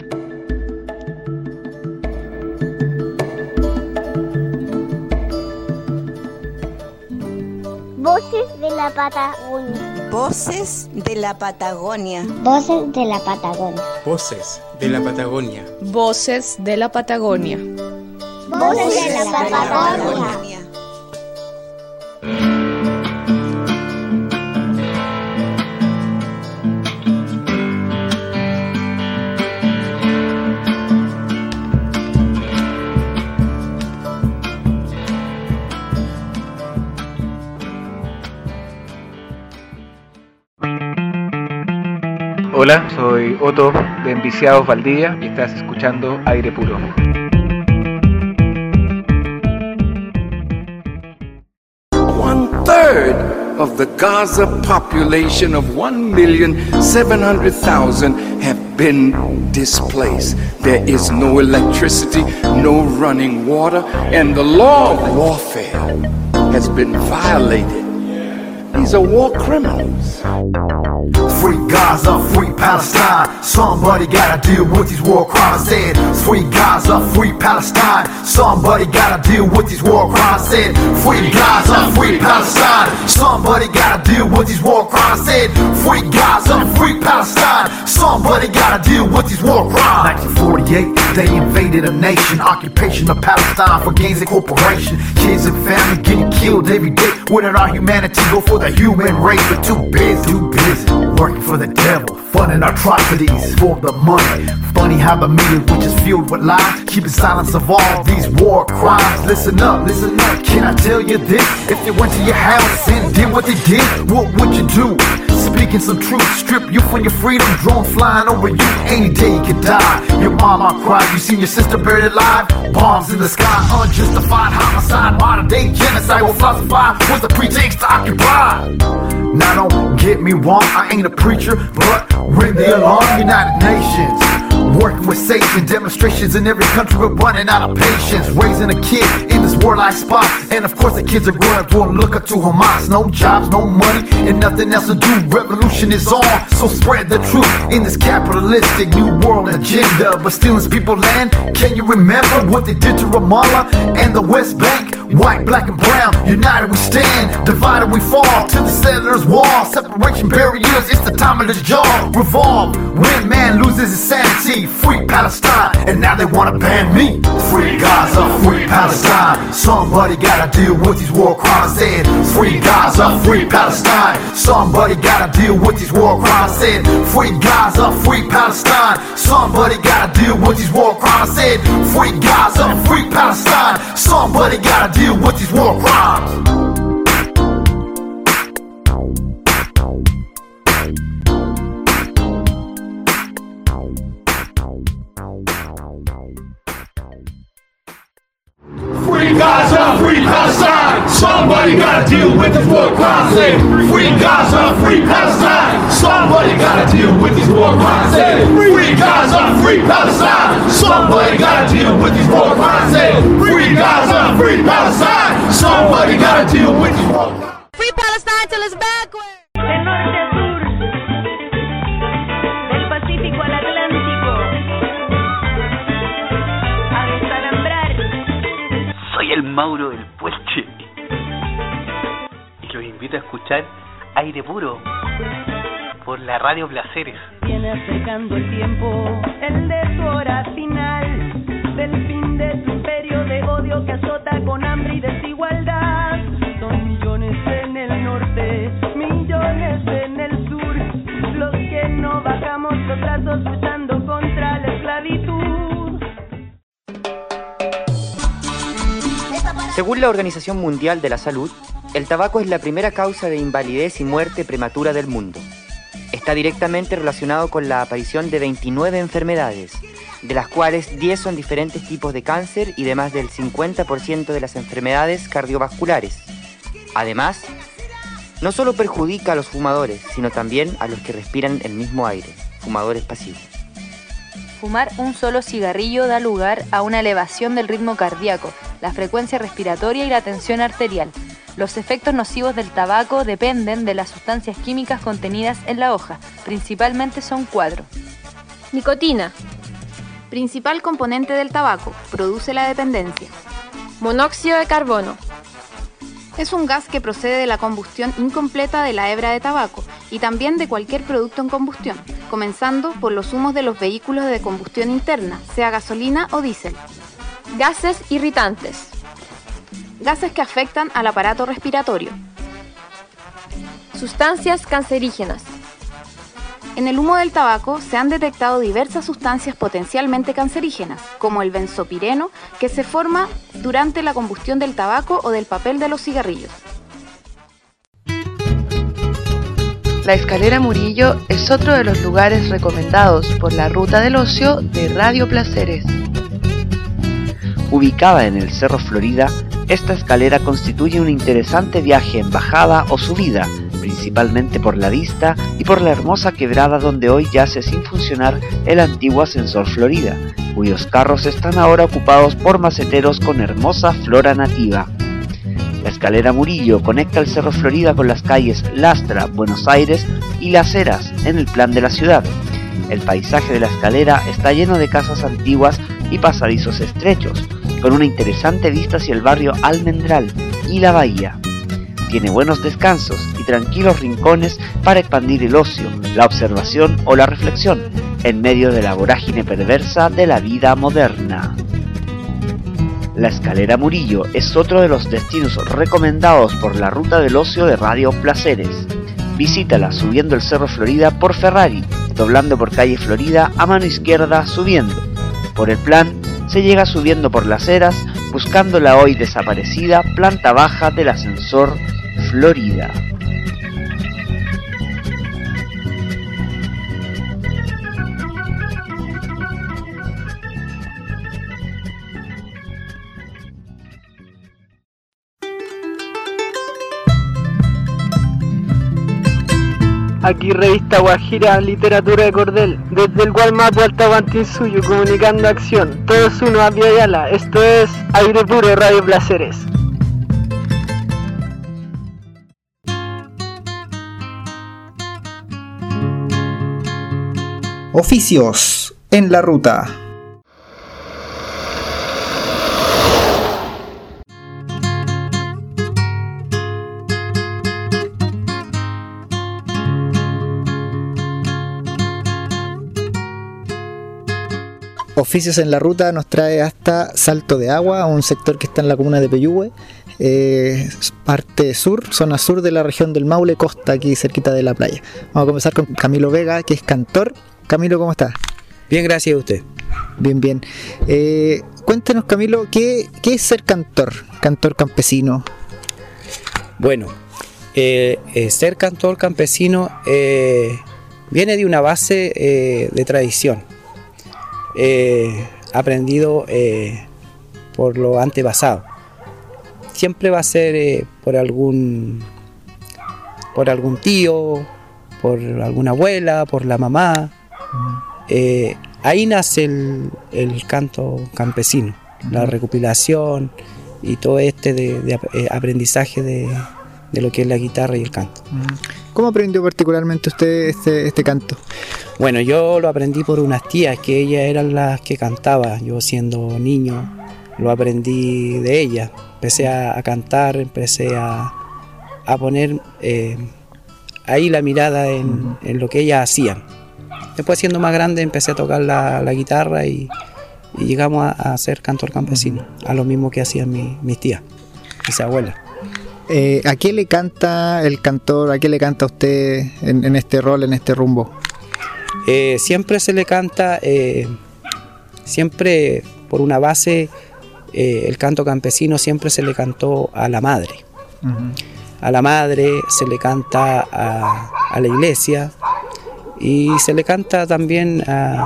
Voces de la Patagonia. Voces de la Patagonia. Voces de la Patagonia. Voces de la Patagonia. Voces de la Patagonia. Voces de la Patagonia. Hola, soy Otto de Enviciados Valdivia y estás escuchando Aire Puro. One-third of the Gaza population of 1,700,000 have been displaced. There is no electricity, no running water, and the law of warfare has been violated. These are war criminals. Free Gaza, free Palestine. Somebody gotta deal with these war crimes. Said, free Gaza, free Palestine. Somebody gotta deal with these war crimes. Said, free Gaza, free Palestine. Somebody gotta deal with these war crimes. Said, free Gaza, free Palestine. Somebody gotta deal with these war crimes. 1948, they invaded a nation. Occupation of Palestine for gains and corporation. Kids and family getting killed every day. Wouldn't our humanity go for the human race? We're too busy working for the devil, funding atrocities for the money. Funny how the media, which is filled with lies, keeping silence of all these war crimes. Listen up, can I tell you this? If they went to your house and did what they did, what would you do? Speaking some truth, strip you from your freedom, drones flying over you, any day you could die. Your mama cried, you seen your sister buried alive, bombs in the sky, unjustified homicide, modern day genocide, will falsify with the pretext to occupy. Now don't get me wrong, I ain't a preacher, but ring the alarm, United Nations. Working with Satan, demonstrations in every country, we're running out of patience. Raising a kid in this warlike spot, and of course the kids are growing up to look up to Hamas. No jobs, no money, and nothing else to do. Revolution is on, so spread the truth in this capitalistic new world agenda. But stealing people's land, can you remember what they did to Ramallah and the West Bank? White, black, and brown, united we stand, divided we fall to the settlers' wall. Separation barriers, it's the time of the jaw. Revolve when man loses his sanity. Free Palestine, and now they wanna ban me. Free Gaza, free Palestine. Somebody gotta deal with these war crimes. Said, free Gaza, free Palestine. Somebody gotta deal with these war crimes. Said, free Gaza, free Palestine. Somebody gotta deal with these war crimes. Said, free Gaza, free Palestine. Somebody gotta deal with these war crimes. Free Gaza, free Palestine. Somebody gotta deal with these war crimes. Say, free Gaza, free Palestine. Somebody gotta deal with these war crimes. Say, free Gaza, free Palestine. Somebody gotta deal with these war crimes. Say, free Gaza, free Palestine. Somebody gotta deal with these war crimes. Free Palestine till it's backwards. De norte a sur, del Pacífico al Atlántico, Mauro del Puelche y los invito a escuchar Aire Puro por la Radio Placeres. Viene acercando el tiempo, el de tu hora final, del fin de tu imperio de odio que azota con hambre y desigualdad. Son millones en el norte, millones en el sur, los que no bajamos los brazos luchando contra la esclavitud. Según la Organización Mundial de la Salud, el tabaco es la primera causa de invalidez y muerte prematura del mundo. Está directamente relacionado con la aparición de 29 enfermedades, de las cuales 10 son diferentes tipos de cáncer y de más del 50% de las enfermedades cardiovasculares. Además, no solo perjudica a los fumadores, sino también a los que respiran el mismo aire, fumadores pasivos. Fumar un solo cigarrillo da lugar a una elevación del ritmo cardíaco, la frecuencia respiratoria y la tensión arterial. Los efectos nocivos del tabaco dependen de las sustancias químicas contenidas en la hoja. Principalmente son 4. Nicotina. Principal componente del tabaco. Produce la dependencia. Monóxido de carbono. Es un gas que procede de la combustión incompleta de la hebra de tabaco y también de cualquier producto en combustión, comenzando por los humos de los vehículos de combustión interna, sea gasolina o diésel. Gases irritantes. Gases que afectan al aparato respiratorio. Sustancias cancerígenas. En el humo del tabaco se han detectado diversas sustancias potencialmente cancerígenas, como el benzopireno, que se forma durante la combustión del tabaco o del papel de los cigarrillos. La Escalera Murillo es otro de los lugares recomendados por la Ruta del Ocio de Radio Placeres. Ubicada en el Cerro Florida, esta escalera constituye un interesante viaje en bajada o subida, principalmente por la vista y por la hermosa quebrada donde hoy yace sin funcionar el antiguo Ascensor Florida, cuyos carros están ahora ocupados por maceteros con hermosa flora nativa. La Escalera Murillo conecta el Cerro Florida con las calles Lastra, Buenos Aires y Las Heras en el plan de la ciudad. El paisaje de la escalera está lleno de casas antiguas y pasadizos estrechos, con una interesante vista hacia el barrio Almendral y la bahía. Tiene buenos descansos y tranquilos rincones para expandir el ocio, la observación o la reflexión, en medio de la vorágine perversa de la vida moderna. La Escalera Murillo es otro de los destinos recomendados por la Ruta del Ocio de Radio Placeres. Visítala subiendo el Cerro Florida por Ferrari, doblando por calle Florida a mano izquierda subiendo. Por el plan, se llega subiendo por Las Heras, buscando la hoy desaparecida planta baja del Ascensor Florida. Aquí revista Guajira, literatura de cordel, desde el Gualmapu al Tahuantinsuyo, comunicando acción, todos uno a Viayala, esto es Aire Puro Radio Placeres. Oficios en la ruta. Oficios en la ruta nos trae hasta Salto de Agua, un sector que está en la comuna de Peyúgue, parte sur, zona sur de la región del Maule, costa, aquí cerquita de la playa. Vamos a comenzar con Camilo Vega, que es cantor. Camilo, ¿cómo estás? Bien, gracias a usted. Bien, bien. Cuéntenos, Camilo, ¿qué es ser cantor campesino? Bueno, ser cantor campesino viene de una base de tradición. Aprendido por lo antepasado. Siempre va a ser por algún tío, por alguna abuela, por la mamá. Ahí nace el canto campesino, la recopilación y todo de aprendizaje de lo que es la guitarra y el canto. ¿Cómo aprendió particularmente usted este canto? Bueno, yo lo aprendí por unas tías, que ellas eran las que cantaban. Yo siendo niño lo aprendí de ellas, empecé a cantar, empecé a poner ahí la mirada en lo que ellas hacían. Después, siendo más grande, empecé a tocar la guitarra y llegamos a ser cantor campesino, a lo mismo que hacían mis tías, mis abuelas. ¿A qué le canta el cantor, a qué le canta usted en este rol, en este rumbo? Siempre se le canta, siempre por una base, el canto campesino siempre se le cantó a la madre. A la madre se le canta a la iglesia y se le canta también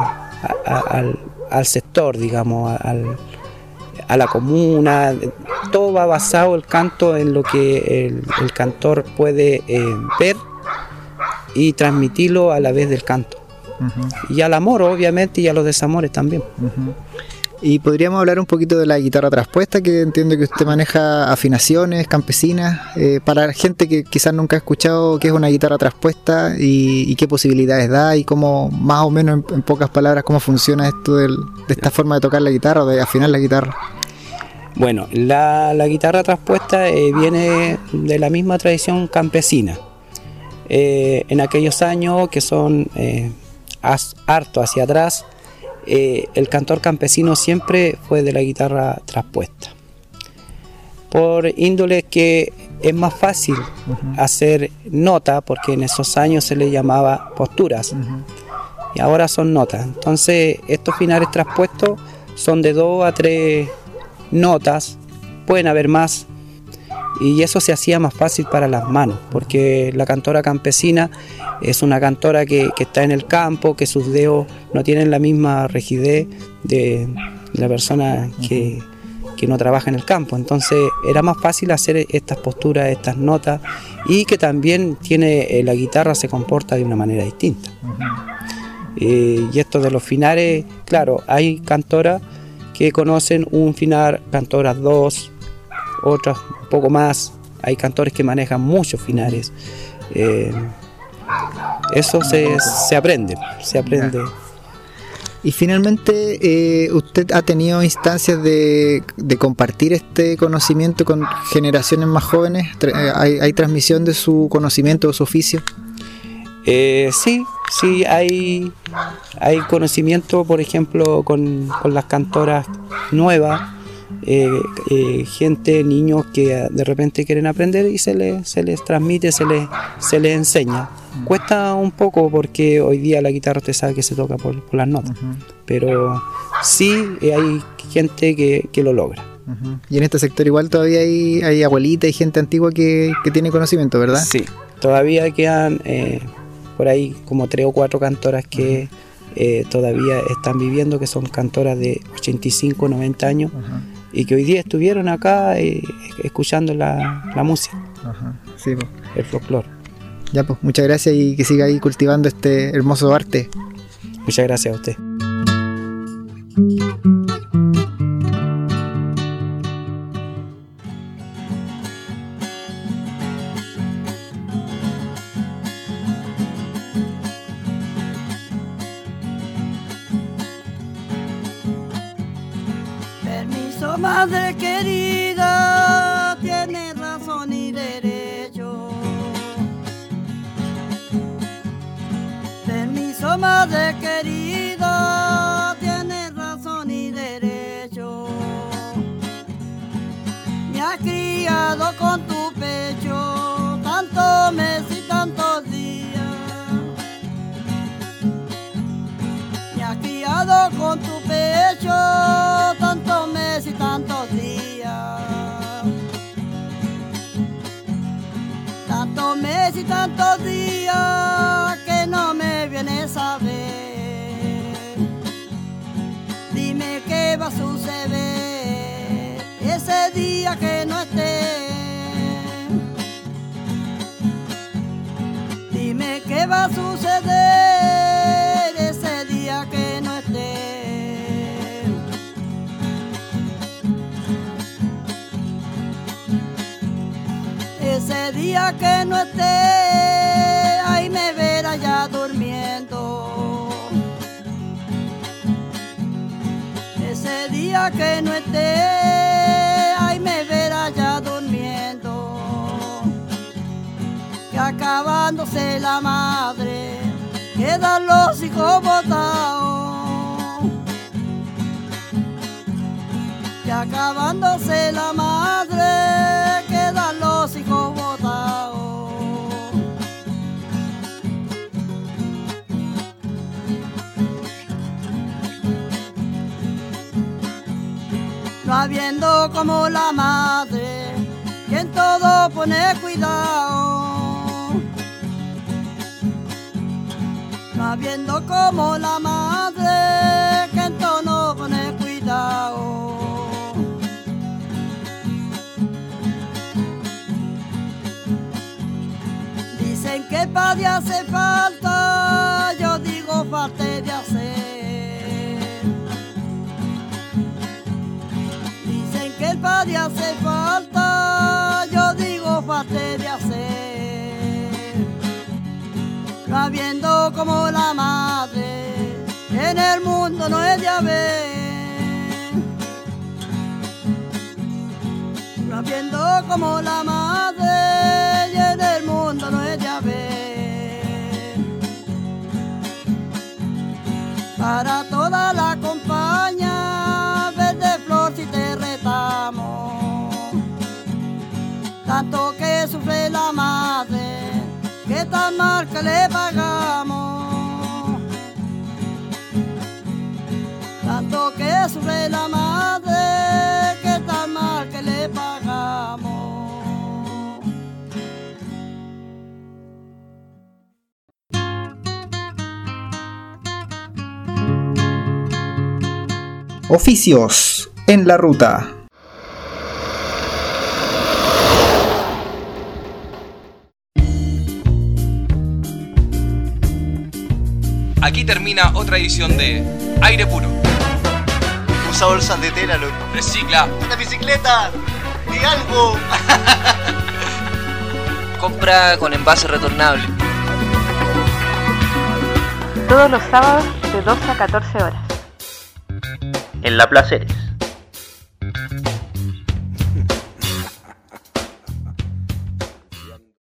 al sector, digamos, a la comuna. Todo va basado el canto en lo que el cantor puede ver y transmitirlo a la vez del canto. Y al amor, obviamente, y a los desamores también. Y podríamos hablar un poquito de la guitarra traspuesta, que entiendo que usted maneja afinaciones campesinas, para la gente que quizás nunca ha escuchado qué es una guitarra traspuesta y qué posibilidades da, y cómo, más o menos en pocas palabras, cómo funciona esto de esta forma de tocar la guitarra o de afinar la guitarra. Bueno, la guitarra traspuesta viene de la misma tradición campesina. En aquellos años que son harto hacia atrás, el cantor campesino siempre fue de la guitarra traspuesta, por índole que es más fácil hacer nota, porque en esos años se le llamaba posturas y ahora son notas. Entonces estos finares traspuestos son de 2 a 3 notas, pueden haber más, y eso se hacía más fácil para las manos, porque la cantora campesina es una cantora que está en el campo, que sus dedos no tienen la misma rigidez de la persona que no trabaja en el campo. Entonces era más fácil hacer estas posturas, estas notas, y que también la guitarra se comporta de una manera distinta. Y esto de los finares, claro, hay cantoras que conocen un finar, cantoras 2, otras un poco más. Hay cantores que manejan muchos finares. Eso se aprende. Y finalmente, ¿usted ha tenido instancias de compartir este conocimiento con generaciones más jóvenes? ¿Hay transmisión de su conocimiento o su oficio? Sí, hay conocimiento, por ejemplo, con las cantoras nuevas, niños que de repente quieren aprender y se les transmite, se les enseña. Cuesta un poco porque hoy día la guitarra usted sabe que se toca por las notas, pero sí hay gente que lo logra. Y en este sector igual todavía hay abuelitas y gente antigua que tiene conocimiento, ¿verdad? Sí, todavía quedan por ahí como 3 o 4 cantoras que todavía están viviendo, que son cantoras de 85, 90 años, y que hoy día estuvieron acá escuchando la música, sí, pues. El folclore. Ya, pues, muchas gracias y que siga ahí cultivando este hermoso arte. Muchas gracias a usted. Permiso, madre querida, tiene razón y derecho. Permiso, madre querida, tiene razón y derecho. Me has criado con tu pecho tantos meses y tantos días. Me has criado con tu pecho tantos meses y tantos días. Tantos meses y tantos días que no me vienes a ver. Dime qué va a suceder ese día que no esté. Dime qué va a suceder ese día que no esté. Ese día que no esté, ahí me verá ya durmiendo. Ese día que no esté, ahí me verá ya acabándose la madre, quedan los hijos botados. Y acabándose la madre, quedan los hijos botados. No habiendo como la madre, que en todo pone cuidado. No habiendo como la madre, que en todo pone cuidado. Dicen que padre hace falta, yo digo falta de hacer. Que el padre hace falta, yo digo falta de hacer. No habiendo como la madre, en el mundo no es de haber. No habiendo como la madre, y en el mundo no es de haber. Para toda la compañía, verde flor si te retamos. Tanto que sufre la madre, que tan mal que le pagamos. Tanto que sufre la madre, que tan mal que le pagamos. Oficios en la ruta. Aquí termina otra edición de Aire Puro. Usa bolsas de tela, loco. Recicla. ¡Una bicicleta! ¡Di algo! Compra con envase retornable. Todos los sábados de 12 a 14 horas. En La Placeres.